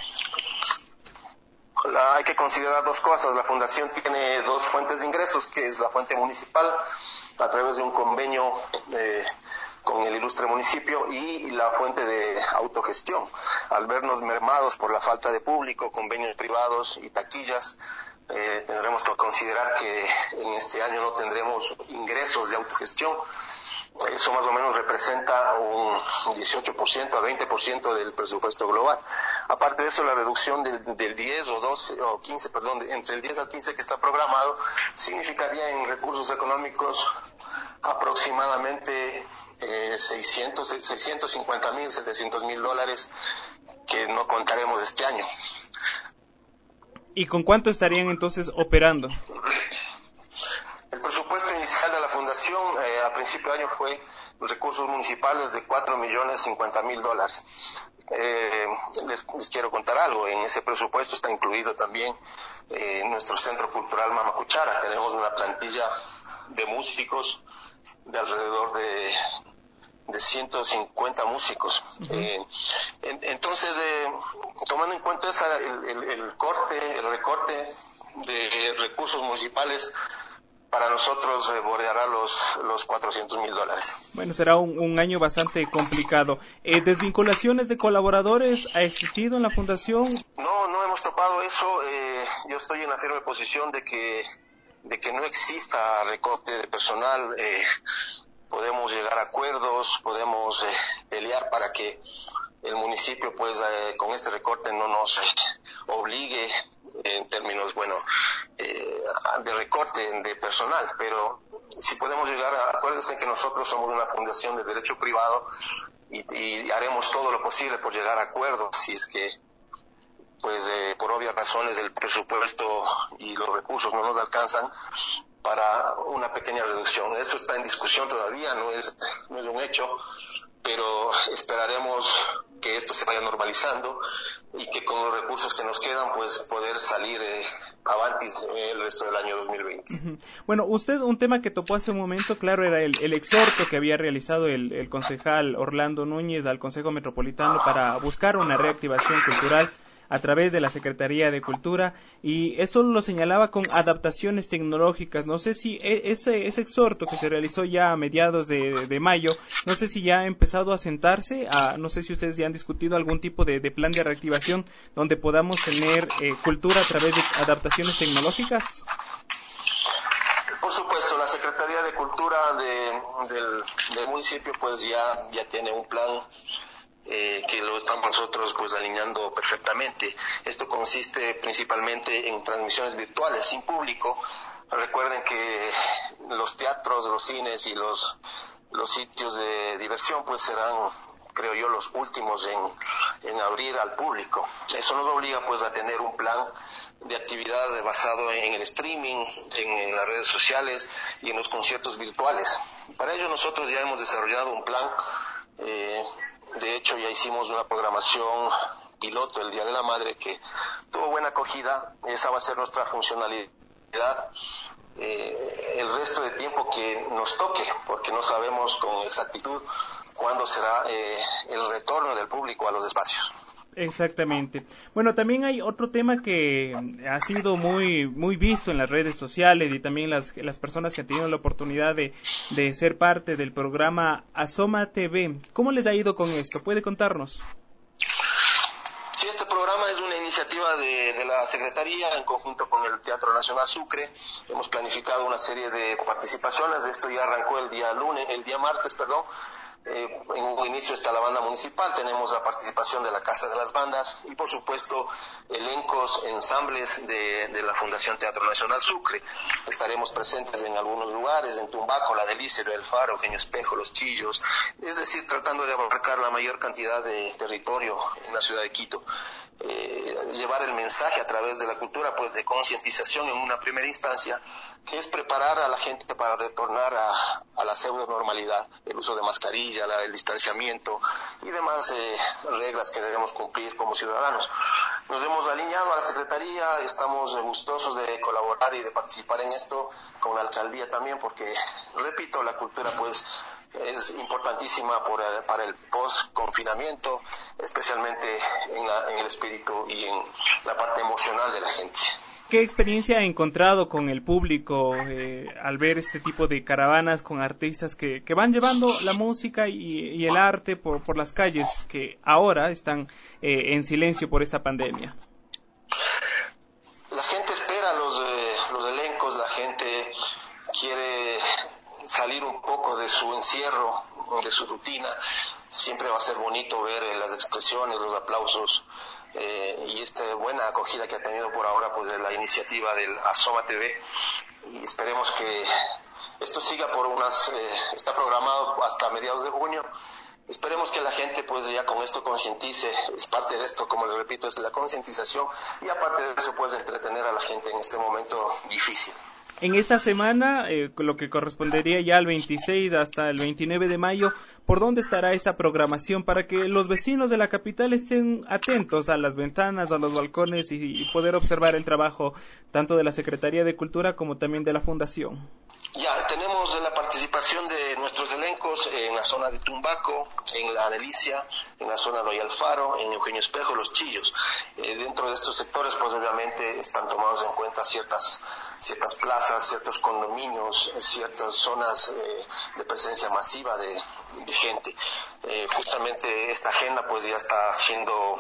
La, hay que considerar dos cosas. La fundación tiene dos fuentes de ingresos, que es la fuente municipal, a través de un convenio eh, con el ilustre municipio, y la fuente de autogestión. Al vernos mermados por la falta de público, convenios privados y taquillas, eh, tendremos que considerar que en este año no tendremos ingresos de autogestión. Eso más o menos representa un dieciocho por ciento a veinte por ciento del presupuesto global. Aparte de eso, la reducción del, del diez o doce o quince, perdón, de, entre el diez al quince que está programado, significaría en recursos económicos aproximadamente eh, seiscientos, seiscientos cincuenta mil, setecientos mil dólares que no contaremos este año. ¿Y con cuánto estarían entonces operando? El presupuesto inicial de la fundación eh, a principio de año fue recursos municipales de cuatro millones cincuenta mil dólares. Eh, les, les quiero contar algo. En ese presupuesto está incluido también eh, nuestro Centro Cultural Mama Cuchara. Tenemos una plantilla de músicos de alrededor de, de ciento cincuenta músicos. Uh-huh. Eh, en, entonces, eh, tomando en cuenta esa, el, el, el corte, el recorte de recursos municipales, para nosotros eh, bordeará los, los cuatrocientos mil dólares. Bueno, será un, un año bastante complicado. Eh, ¿Desvinculaciones de colaboradores ha existido en la fundación? No, no hemos topado eso. Eh, yo estoy en la firme posición de que, de que no exista recorte de personal. Eh, podemos llegar a acuerdos, podemos eh, pelear para que el municipio, pues, eh, con este recorte no nos eh, obligue en términos, bueno, eh, de recorte de personal, pero si podemos llegar a, acuérdense que nosotros somos una fundación de derecho privado y, y haremos todo lo posible por llegar a acuerdos, si es que, pues, eh, por obvias razones el presupuesto y los recursos no nos alcanzan para una pequeña reducción. Eso está en discusión todavía, no es, no es un hecho, pero esperaremos que esto se vaya normalizando y que con los recursos que nos quedan, pues, poder salir eh, avantis eh, el resto del año dos mil veinte. Uh-huh. Bueno, usted, un tema que topó hace un momento, claro, era el, el exhorto que había realizado el, el concejal Orlando Núñez al Consejo Metropolitano para buscar una reactivación cultural a través de la Secretaría de Cultura, y esto lo señalaba con adaptaciones tecnológicas. No sé si ese, ese exhorto que se realizó ya a mediados de, de mayo, no sé si ya ha empezado a sentarse, a, no sé si ustedes ya han discutido algún tipo de, de plan de reactivación donde podamos tener eh, cultura a través de adaptaciones tecnológicas. Por supuesto, la Secretaría de Cultura de, del, del municipio pues ya, ya tiene un plan Eh, que lo estamos nosotros pues alineando perfectamente. Esto consiste principalmente en transmisiones virtuales sin público. Recuerden que los teatros, los cines y los los sitios de diversión pues serán, creo yo, los últimos en, en abrir al público. Eso nos obliga pues a tener un plan de actividad basado en el streaming, en, en las redes sociales y en los conciertos virtuales. Para ello nosotros ya hemos desarrollado un plan. eh, De hecho, ya hicimos una programación piloto el Día de la Madre que tuvo buena acogida. Esa va a ser nuestra funcionalidad eh, el resto de tiempo que nos toque, porque no sabemos con exactitud cuándo será eh, el retorno del público a los espacios. Exactamente. Bueno, también hay otro tema que ha sido muy muy visto en las redes sociales y también las las personas que han tenido la oportunidad de, de ser parte del programa Asoma T V. ¿Cómo les ha ido con esto? ¿Puede contarnos? Sí, este programa es una iniciativa de, de la Secretaría en conjunto con el Teatro Nacional Sucre. Hemos planificado una serie de participaciones. Esto ya arrancó el día lunes, el día martes, perdón. Eh, en un inicio está la banda municipal, tenemos la participación de la Casa de las Bandas y por supuesto elencos, ensambles de, de la Fundación Teatro Nacional Sucre. Estaremos presentes en algunos lugares, en Tumbaco, La Delicia, El Faro, Eugenio Espejo, Los Chillos, es decir, tratando de abarcar la mayor cantidad de territorio en la ciudad de Quito. Eh, llevar el mensaje a través de la cultura, pues de concientización en una primera instancia, que es preparar a la gente para retornar a, a la pseudo normalidad, el uso de mascarilla, la, el distanciamiento y demás eh, reglas que debemos cumplir como ciudadanos. Nos hemos alineado a la Secretaría, estamos gustosos de colaborar y de participar en esto con la alcaldía también, porque, repito, la cultura pues es importantísima por, para el post-confinamiento, especialmente en, la, en el espíritu y en la parte emocional de la gente. ¿Qué experiencia ha encontrado con el público eh, al ver este tipo de caravanas con artistas que, que van llevando la música y, y el arte por, por las calles que ahora están eh, en silencio por esta pandemia? La gente espera los, eh, los elencos, la gente quiere salir un poco de su encierro, de su rutina. Siempre va a ser bonito ver eh, las expresiones, los aplausos eh, y esta buena acogida que ha tenido por ahora pues de la iniciativa del Asoma T V, y esperemos que esto siga por unas, eh, está programado hasta mediados de junio. Esperemos que la gente pues ya con esto concientice, es parte de esto, como les repito, es la concientización, y aparte de eso pues entretener a la gente en este momento difícil. En esta semana, eh, lo que correspondería ya al veintiséis hasta el veintinueve de mayo, ¿por dónde estará esta programación para que los vecinos de la capital estén atentos a las ventanas, a los balcones y, y poder observar el trabajo tanto de la Secretaría de Cultura como también de la Fundación? Ya, tenemos la participación de nuestros elencos en la zona de Tumbaco, en La Delicia, en la zona de Alfaro, en Eugenio Espejo, Los Chillos. Eh, dentro de estos sectores, pues obviamente están tomados en cuenta ciertas ciertas plazas, ciertos condominios, ciertas zonas eh, de presencia masiva de, de gente. Eh, justamente esta agenda pues ya está siendo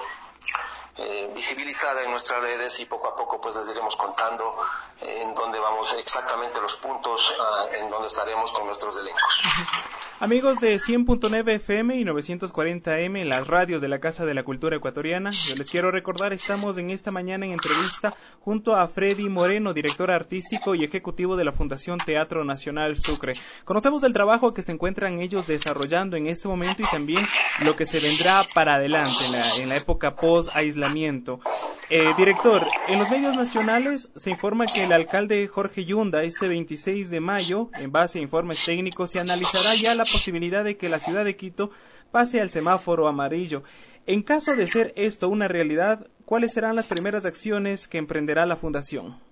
eh, visibilizada en nuestras redes y poco a poco pues les iremos contando eh, en dónde vamos exactamente los puntos, uh, en dónde estaremos con nuestros elencos. Amigos de cien punto nueve F M y novecientos cuarenta A M, las radios de la Casa de la Cultura Ecuatoriana, yo les quiero recordar, estamos en esta mañana en entrevista junto a Freddy Moreno, director artístico y ejecutivo de la Fundación Teatro Nacional Sucre. Conocemos el trabajo que se encuentran ellos desarrollando en este momento y también lo que se vendrá para adelante en la, en la época post-aislamiento. Eh, director, en los medios nacionales se informa que el alcalde Jorge Yunda este veintiséis de mayo, en base a informes técnicos, se analizará ya la posibilidad de que la ciudad de Quito pase al semáforo amarillo. En caso de ser esto una realidad, ¿cuáles serán las primeras acciones que emprenderá la Fundación?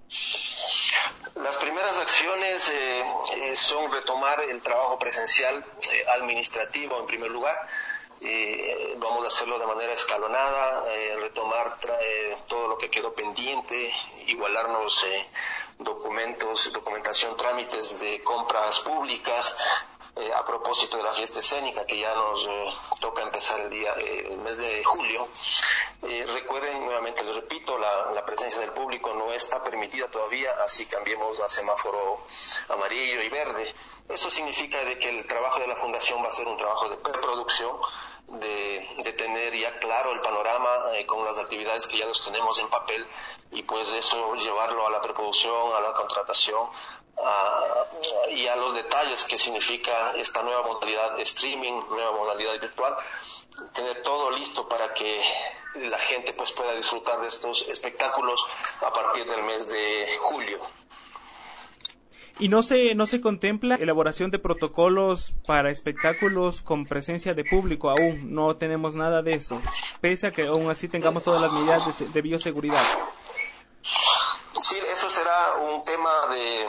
Las primeras acciones eh, eh, son retomar el trabajo presencial eh, administrativo en primer lugar. Eh, vamos a hacerlo de manera escalonada, eh, retomar eh, todo lo que quedó pendiente, igualarnos eh, documentos, documentación, trámites de compras públicas. Eh, a propósito de la fiesta escénica que ya nos eh, toca empezar el día, eh, el mes de julio, eh, recuerden nuevamente, les repito, la, la presencia del público no está permitida todavía, así cambiemos a semáforo amarillo y verde. Eso significa de que el trabajo de la Fundación va a ser un trabajo de preproducción, de, de tener ya claro el panorama eh, con las actividades que ya los tenemos en papel, y pues eso llevarlo a la preproducción, a la contratación, Uh, y a los detalles que significa esta nueva modalidad de streaming, nueva modalidad virtual, tener todo listo para que la gente pues pueda disfrutar de estos espectáculos a partir del mes de julio. ¿Y no se no se contempla elaboración de protocolos para espectáculos con presencia de público? Aún no tenemos nada de eso, pese a que aún así tengamos todas las medidas de, de bioseguridad. Sí, eso será un tema de,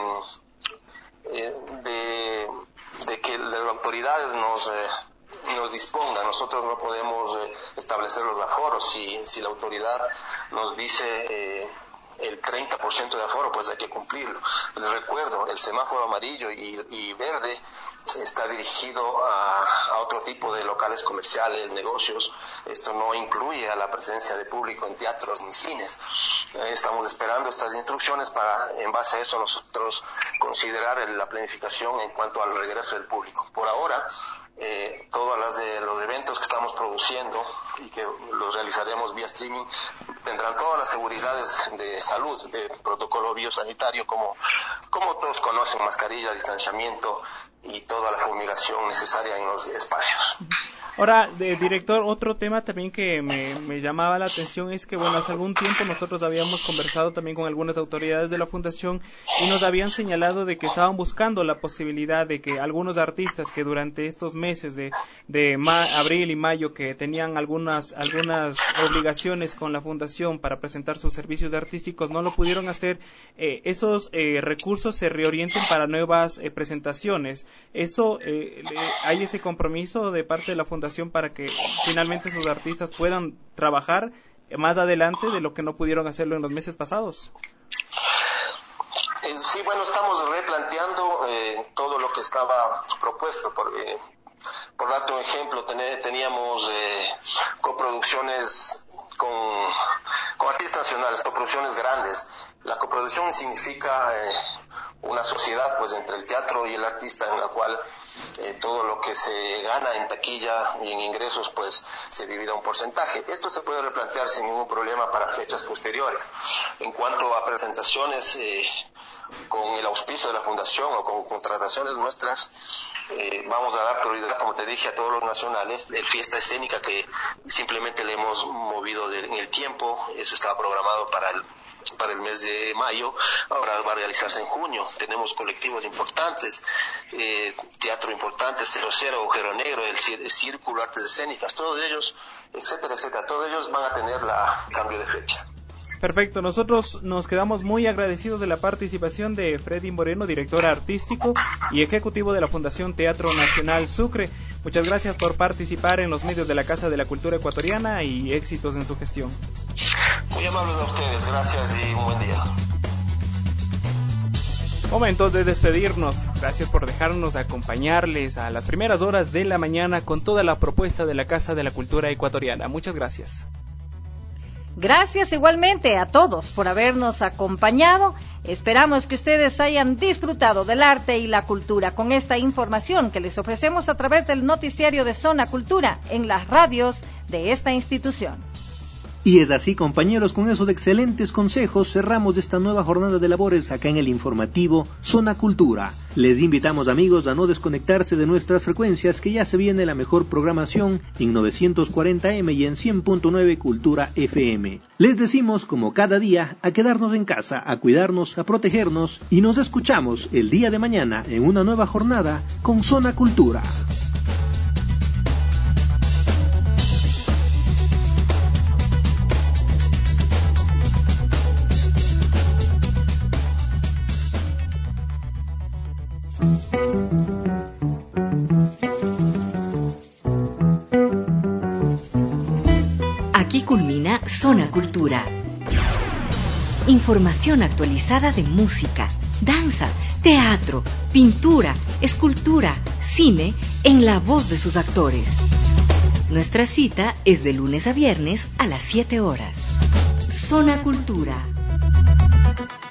eh, de, de que las autoridades nos, eh, nos dispongan. Nosotros no podemos eh, establecer los aforos. Si, si la autoridad nos dice eh, el treinta por ciento de aforo, pues hay que cumplirlo. Les recuerdo, el semáforo amarillo y, y verde está dirigido a, a otro tipo de locales comerciales, negocios. Esto no incluye a la presencia de público en teatros ni cines. Eh, estamos esperando estas instrucciones para, en base a eso, nosotros considerar la planificación en cuanto al regreso del público. Por ahora, eh, todos los eventos que estamos produciendo y que los realizaremos vía streaming tendrán todas las seguridades de salud, de protocolo biosanitario, como, como todos conocen, mascarilla, distanciamiento y toda la fumigación necesaria en los espacios. Ahora, de, director, otro tema también que me, me llamaba la atención es que, bueno, hace algún tiempo nosotros habíamos conversado también con algunas autoridades de la Fundación y nos habían señalado de que estaban buscando la posibilidad de que algunos artistas que durante estos meses de, de ma- abril y mayo que tenían algunas, algunas obligaciones con la Fundación para presentar sus servicios artísticos no lo pudieron hacer, eh, esos eh, recursos se reorienten para nuevas eh, presentaciones. Eso, eh, le, ¿hay ese compromiso de parte de la Fundación para que finalmente sus artistas puedan trabajar más adelante de lo que no pudieron hacerlo en los meses pasados? Eh, sí, bueno, estamos replanteando eh, todo lo que estaba propuesto. Por, eh, por darte un ejemplo, ten, teníamos eh, coproducciones con, con artistas nacionales, coproducciones grandes. La coproducción significa eh, una sociedad pues entre el teatro y el artista, en la cual eh, todo lo que se gana en taquilla y en ingresos pues se divide un porcentaje. Esto se puede replantear sin ningún problema para fechas posteriores. En cuanto a presentaciones eh, con el auspicio de la Fundación o con contrataciones nuestras, eh, vamos a dar prioridad, como te dije, a todos los nacionales. El Fiesta Escénica, que simplemente le hemos movido de, en el tiempo, eso estaba programado para el para el mes de mayo, ahora va a realizarse en junio. Tenemos colectivos importantes, eh, teatro importante, Cero Cero, Agujero Negro, el, el Círculo, Artes Escénicas, todos ellos, etcétera, etcétera, todos ellos van a tener la cambio de fecha. Perfecto, nosotros nos quedamos muy agradecidos de la participación de Freddy Moreno, director artístico y ejecutivo de la Fundación Teatro Nacional Sucre. Muchas gracias por participar en los medios de la Casa de la Cultura Ecuatoriana y éxitos en su gestión. Muy amables a ustedes, gracias y un buen día. Momento de despedirnos. Gracias por dejarnos acompañarles a las primeras horas de la mañana con toda la propuesta de la Casa de la Cultura Ecuatoriana. Muchas gracias. Gracias igualmente a todos por habernos acompañado. Esperamos que ustedes hayan disfrutado del arte y la cultura con esta información que les ofrecemos a través del noticiario de Zona Cultura en las radios de esta institución. Y es así, compañeros, con esos excelentes consejos cerramos esta nueva jornada de labores acá en el informativo Zona Cultura. Les invitamos, amigos, a no desconectarse de nuestras frecuencias, que ya se viene la mejor programación en novecientos cuarenta eme y en cien punto nueve Cultura F M. Les decimos, como cada día, a quedarnos en casa, a cuidarnos, a protegernos, y nos escuchamos el día de mañana en una nueva jornada con Zona Cultura. Aquí culmina Zona Cultura. Información actualizada de música, danza, teatro, pintura, escultura, cine, en la voz de sus actores. Nuestra cita es de lunes a viernes a las siete horas. Zona Cultura.